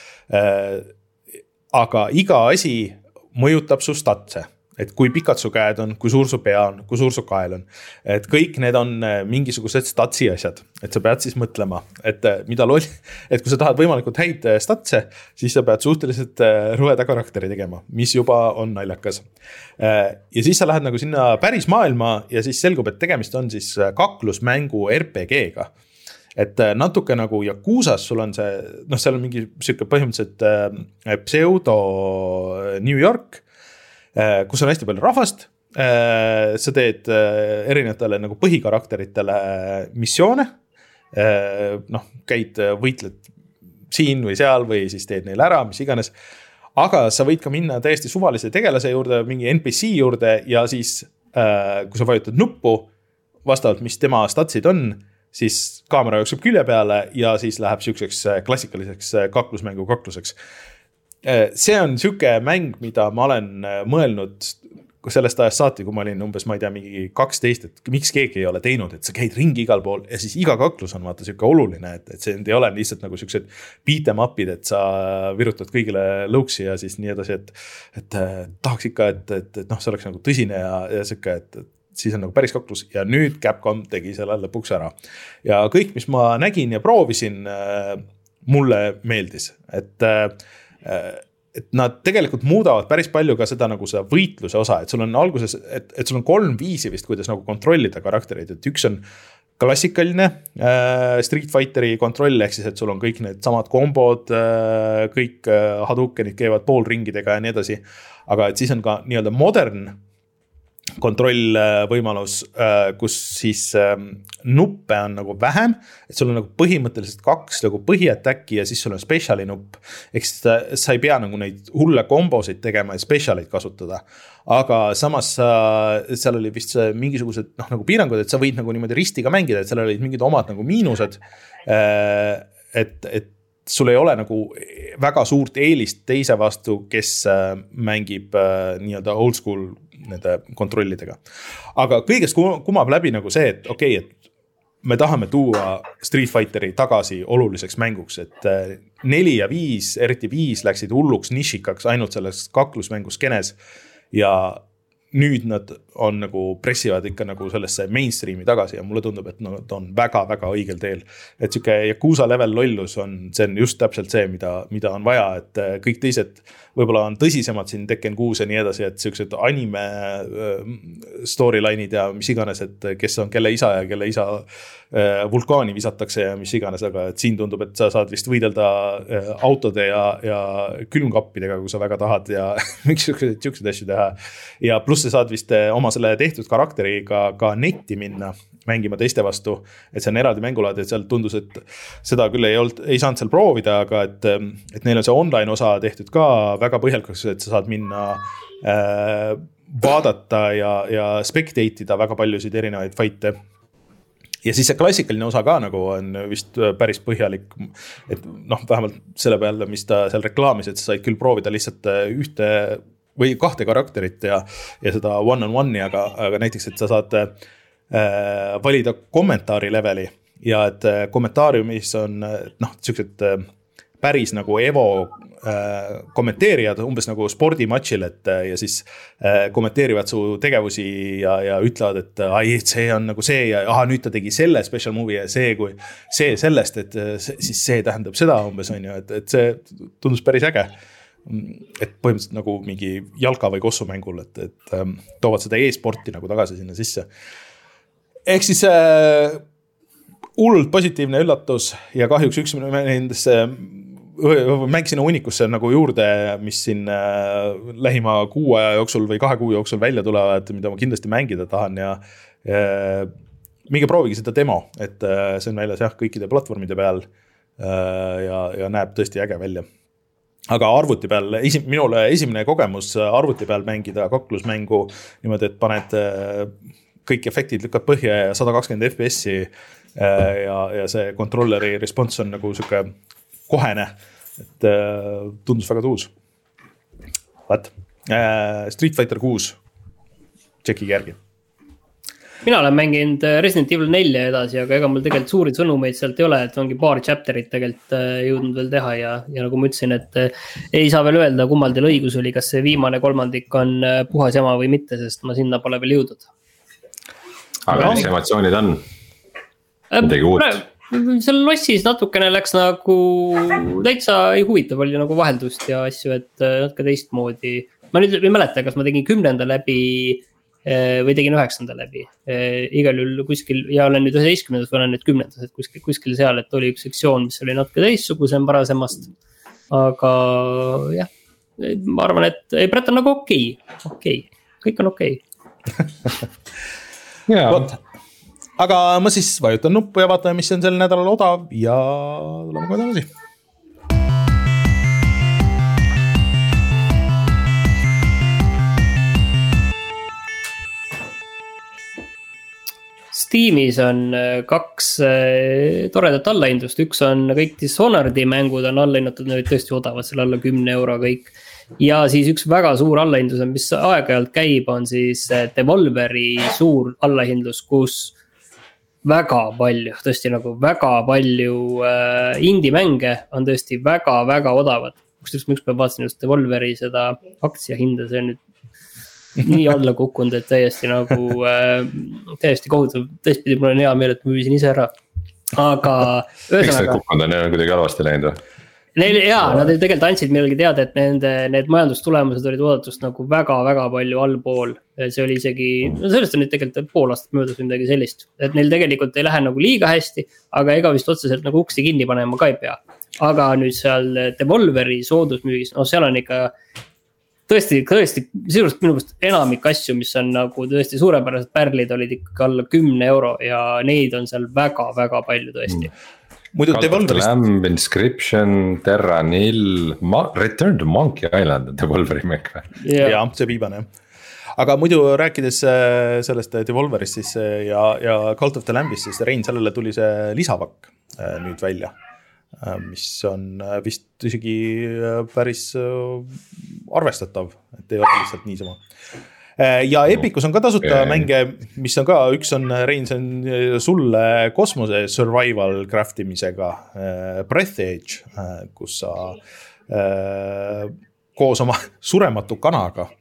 aga iga asi mõjutab su statse. Et kui pikad su käed on, kui suur su pea on, kui suur su kael on. Et kõik need on mingisugused statsi asjad. Et sa pead siis mõtlema, et, mida loll, et kui sa tahad võimalikult häid statse, siis sa pead suhteliselt rõveda karakteri tegema, mis juba on naljakas. Ja siis sa lähed nagu sinna päris maailma ja siis selgub, et tegemist on siis kaklusmängu R P G-ga. Et natuke nagu Yakuusas sul on see, noh, seal on mingi siuke põhimõtteliselt pseudo New York, kus on hästi palju rahvast, sa teed erinevatele nagu põhikarakteritele missioone, noh, käid, võitled siin või seal või siis teed neile ära, mis iganes, aga sa võid ka minna täiesti suvalise tegelase juurde, mingi N P C juurde ja siis, kui sa vajutad nuppu, vastavalt mis tema statsid on, siis kaamera jookseb külje peale ja siis läheb siukseks klassikaliseks kaklusmängu kakluseks. See on siuke mäng, mida ma olen mõelnud sellest ajast saati, kui ma olin umbes, ma ei tea, mingi kaksteist, et miks keegi ei ole teinud, et sa käid ringi igal pool ja siis iga kaklus on vaata siuke oluline, et, et see ei ole lihtsalt nagu siuksed beat em up'id, et sa virutad kõigile lõuksi ja siis nii edasi, et, et tahaks ikka, et, et, et noh, see oleks nagu tõsine ja, ja siuke, et, et siis on nagu päris kaklus ja nüüd Capcom tegi selle lõpuks ära. Ja kõik, mis ma nägin ja proovisin, mulle meeldis, et et nad tegelikult muudavad päris palju ka seda nagu seda võitluse osa, et sul on alguses, et, et sul on kolm viisi vist, kuidas nagu kontrollida karaktereid, et üks on klassikaline äh, Street Fighteri kontroll, ehk siis, et sul on kõik need samad kombod, äh, kõik äh, Hadoukenid käivad poolringidega ja nii edasi, aga et siis on ka nii-öelda modern kontroll võimalus, kus siis nuppe on nagu vähem, et sul on nagu põhimõtteliselt kaks nagu põhiattacki ja siis sul on speciali nupp, eks sa ei pea nagu neid hulle kombosid tegema ja specialeid kasutada, aga samas seal oli vist mingisugused noh, nagu piirangud, et sa võid nagu niimoodi ristiga mängida, et seal olid mingid omad nagu miinused, et, et sul ei ole nagu väga suurt eelist teise vastu, kes mängib nii-öelda old school nende kontrollidega. Aga kõigest kumab läbi nagu see, et okei, okay, et me tahame tuua Street Fighteri tagasi oluliseks mänguks, et neli ja viis, eriti viis läksid hulluks nišikaks ainult selles kaklusmängus kenes ja nüüd nad on nagu pressivad ikka nagu sellesse mainstreami tagasi ja mulle tundub, et nad on väga-väga õigel teel. Et siuke Yakuza level lollus on, see on just täpselt see, mida, mida on vaja, et kõik teised võib-olla on tõsisemad siin Tekken kuus ja nii edasi, et siuksed anime storyline'id ja mis iganes, et kes on kelle isa ja kelle isa vulkaani visatakse ja mis iganes, aga et siin tundub, et sa saad vist võidelda autode ja, ja külmkappidega, kui sa väga tahad ja miks siukseid asju teha. Ja pluss sa saad vist oma selle tehtud karakteriga ka netti minna mängima teiste vastu, et see on eraldi mängulaad, et seal tundus, et seda küll ei olnud, ei saanud seal proovida, aga et, et neil on see online osa tehtud ka väga põhjalikuks, et sa saad minna äh, vaadata ja, ja spectate'ida väga paljusid erinevaid fight'e. Ja siis see klassikaline osa ka nagu on vist päris põhjalik, et noh, vähemalt selle peale, mis ta seal reklaamis, et sa said küll proovida lihtsalt ühte või kahte karakterit ja, ja seda one on one'i, aga, aga näiteks, et sa saad äh, valida kommentaari leveli ja et kommentaariumis on noh, siuksed päris nagu Evo äh, kommenteerijad umbes nagu spordimatšil, et ja siis äh, kommenteerivad su tegevusi ja, ja ütlevad, et ai, et see on nagu see ja aha, nüüd ta tegi selle special movie ja see, kui see sellest, et see, siis see tähendab seda umbes on ju, et, et see tundus päris äge. Et põhimõtteliselt nagu mingi jalka või kossumängul, et, et ähm, toovad seda e-sporti nagu tagasi sinna sisse. Ehk siis äh, hullult positiivne üllatus ja kahjuks üks nendesse mäng sinna unikusse nagu juurde, mis siin äh, lähima kuu aja jooksul või kahe kuu jooksul välja tulevad, mida ma kindlasti mängida tahan ja äh, minge proovigi seda demo, et äh, see on väljas jah, kõikide platvormide peal äh, ja, ja näeb tõesti äge välja. Aga arvuti peal, esi, minule esimene kogemus arvuti peal mängida kaklusmängu niimoodi, et paned kõik efektid lükkad põhja ja sada kakskümmend F P S-i ja, ja see kontrolleri respons on nagu siuke kohene, et tundus väga tuus. Vaat, Street Fighter kuus, tšekki järgi. Mina olen mänginud Resident Evil nelja edasi, aga ega mul tegelikult suuri sõnumeid sealt ei ole, et ongi paar chapterit tegelikult jõudnud veel teha ja, ja nagu ma ütlesin, et ei saa veel öelda, kummal teil õigus oli, kas see viimane kolmandik on puhas jama või mitte, sest ma sinna pole veel jõudnud. Aga mis emotsioonid on? Midagi uut? Seal lossis natukene läks nagu täitsa ei huvitav oli nagu vaheldust ja asju, et natuke teistmoodi. Ma nüüd ei mäleta, kas ma tegin kümnenda läbi või tegin üheksanda läbi. Igal juhul kuskil, ja olen nüüd üheteistkümnendas või olen nüüd kümnendas, et kuskil, kuskil seal, et oli üks sektsioon, mis oli natuke teistsugusem varasemast. Aga jah, ma arvan, et ei, Brett on nagu okei, okei, kõik on okei. Võt, aga ma siis vajutan nuppu ja vaatame, mis on sel nädalal odav ja tuleme kohe tagasi. Steamis on kaks toredat allahindlust, üks on kõik Dishonored'i mängud on allahinnatud, need tõesti odavad selle alla kümne euro kõik. Ja siis üks väga suur allahindlus, mis aeg-ajalt käib, on siis Devolveri suur allahindlus, kus väga palju, tõesti nagu väga palju indie mänge on tõesti väga-väga odavad. Kus üks peab vaatasin just Devolveri seda aktsiahinda, see on nüüd nii alla kukkunud, et täiesti nagu äh, täiesti kohutav, tõesti pidi mul on hea meel, et ma müüsin ise ära, aga miks need kukkunud on, on kuidagi halvasti läinud või? Neil, jaa, nad tegelikult andsid millegi teada, et nende, need majandustulemused olid oodatust nagu väga-väga palju allpool, see oli isegi, no sellest on nüüd tegelikult pool aastat möödas või midagi sellist, et neil tegelikult ei lähe nagu liiga hästi, aga ega vist otseselt nagu uksi kinni panema ka ei pea, aga nüüd seal Devolveri soodusmüügis, no seal on ikka tõesti, tõesti, sisuliselt minu poolt enamik asju, mis on nagu tõesti suurepärased pärlid olid ikka alla kümne euro ja neid on seal väga-väga palju tõesti. Muidu Devolverist Lamb, Inscription, Terra Nil, Return to Monkey Island on Devolveri mäng või? Jaa, see viimane. Aga muidu rääkides sellest Devolverist siis ja, ja Cult of the Lambist, siis Rein, sellele tuli see lisavakk nüüd välja, mis on vist isegi päris arvestatav, et ei ole lihtsalt niisama. Ja Epicus on ka tasuta okay. mänge, mis on ka, üks on Rein, see on sulle kosmose survival craftimisega Breath Edge, kus sa koos oma surematu kanaga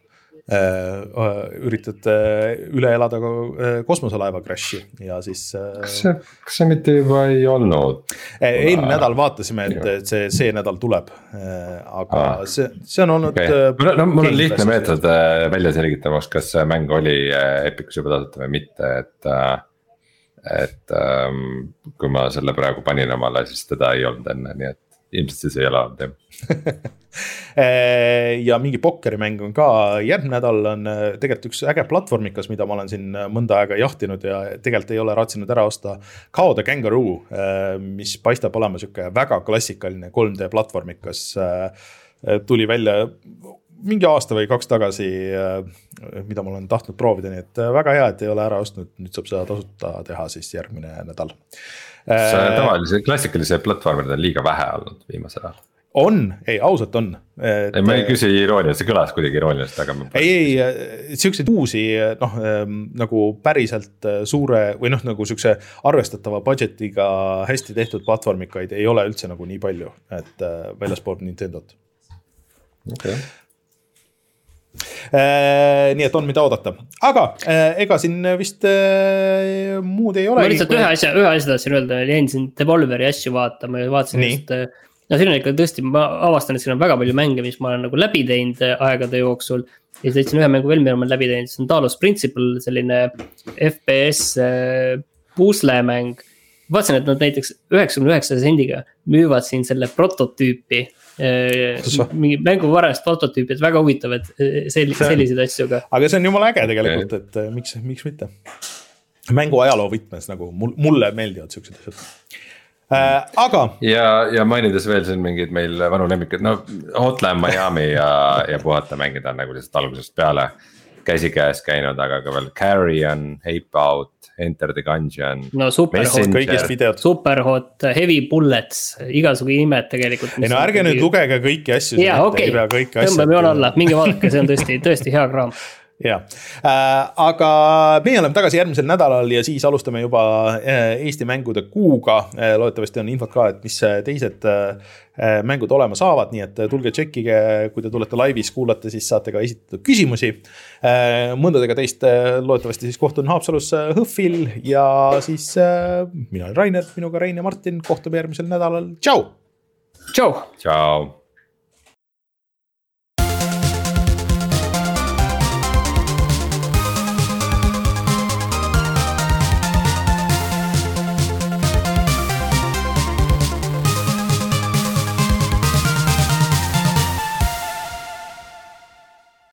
üritad üle elada kosmoselaeva crash'i ja siis. Kas see, kas see mitte juba ei olnud? Eelmine nädal vaatasime, et see, see nädal tuleb, aga ah. see, see on olnud okay. no, mul on lihtne meetod välja selgitamaks, kas see mäng oli Epicus juba tasuta või mitte, et et um, kui ma selle praegu panin omale, siis teda ei olnud enne, nii et ilmselt siis ei ole olnud jah. Ja mingi pokkerimäng on ka, järgmine nädal on tegelikult üks äge platvormikas, mida ma olen siin mõnda aega jahtinud ja tegelikult ei ole raatsinud ära osta. Kao the Kangaroo, mis paistab olema siuke väga klassikaline kolm D platvormikas, tuli välja mingi aasta või kaks tagasi, mida ma olen tahtnud proovida, nii et väga hea, et ei ole ära ostnud, nüüd saab seda tasuta teha siis järgmine nädal. See tavalise klassikalise platvormid on liiga vähe olnud viimasel ajal. On, ei, ausalt on. Et, ei, ma ei küsi iroonia, see kõlas kuidagi irooniast, aga ma ei, ei, siukseid uusi, noh, nagu päriselt suure või noh, nagu siukse arvestatava budgetiga hästi tehtud platvormikaid ei ole üldse nagu nii palju, et väljaspool Nintendot. Okei okay. Äh, nii et on mida oodata, aga äh, ega siin vist äh, muud ei ole. Ma lihtsalt ühe asja, ühe asja tahtsin öelda, jäin siin Devolveri asju vaatama ja vaatasin just, no siin on ikka tõesti, ma avastan, et siin on väga palju mänge, mis ma olen nagu läbi teinud aegade jooksul ja siis leidsin ühe mängu veel, mida ma olen läbi teinud, see on Talos Principle, selline F P S puslemäng. Vaatasin, et nad näiteks üheksakümne üheksa sendiga müüvad siin selle prototüüpi mingi mängu varast prototüüpi, et väga huvitav, et sel- selliseid asju ka. Aga see on jumala äge tegelikult, et miks, miks mitte. Mängu ajaloo võtmes nagu mulle meeldivad siuksed asjad. Äh, aga ja, ja mainides veel siin mingid meil vanu lemmikid, no Hotline Miami ja, ja puhata mängida on nagu lihtsalt algusest peale käsi käes käinud, aga ka veel Carrion, Ape Out, Enter the Gungeon, no Superhot, Superhot, Heavy Bullets, igasugu nimed tegelikult. Ei no ärge nüüd lugege kõiki asju. Jaa, okei, okay. Tõmbame joon alla, mingi vaadake, see on tõesti, tõesti hea kraam. Ja. Äh, aga meie oleme tagasi järgmisel nädalal ja siis alustame juba Eesti mängude kuuga. Loodetavasti on infot ka, et mis teised mängud olema saavad, nii et tulge tšekkige, kui te tulete laivis kuulate, siis saate ka esitada küsimusi. Mõndadega teist loodetavasti siis kohtun Haapsalus Hõhvil ja siis mina olen Rainer, minuga Rein ja Martin, kohtume järgmisel nädalal. Tšau! Tšau! Tšau!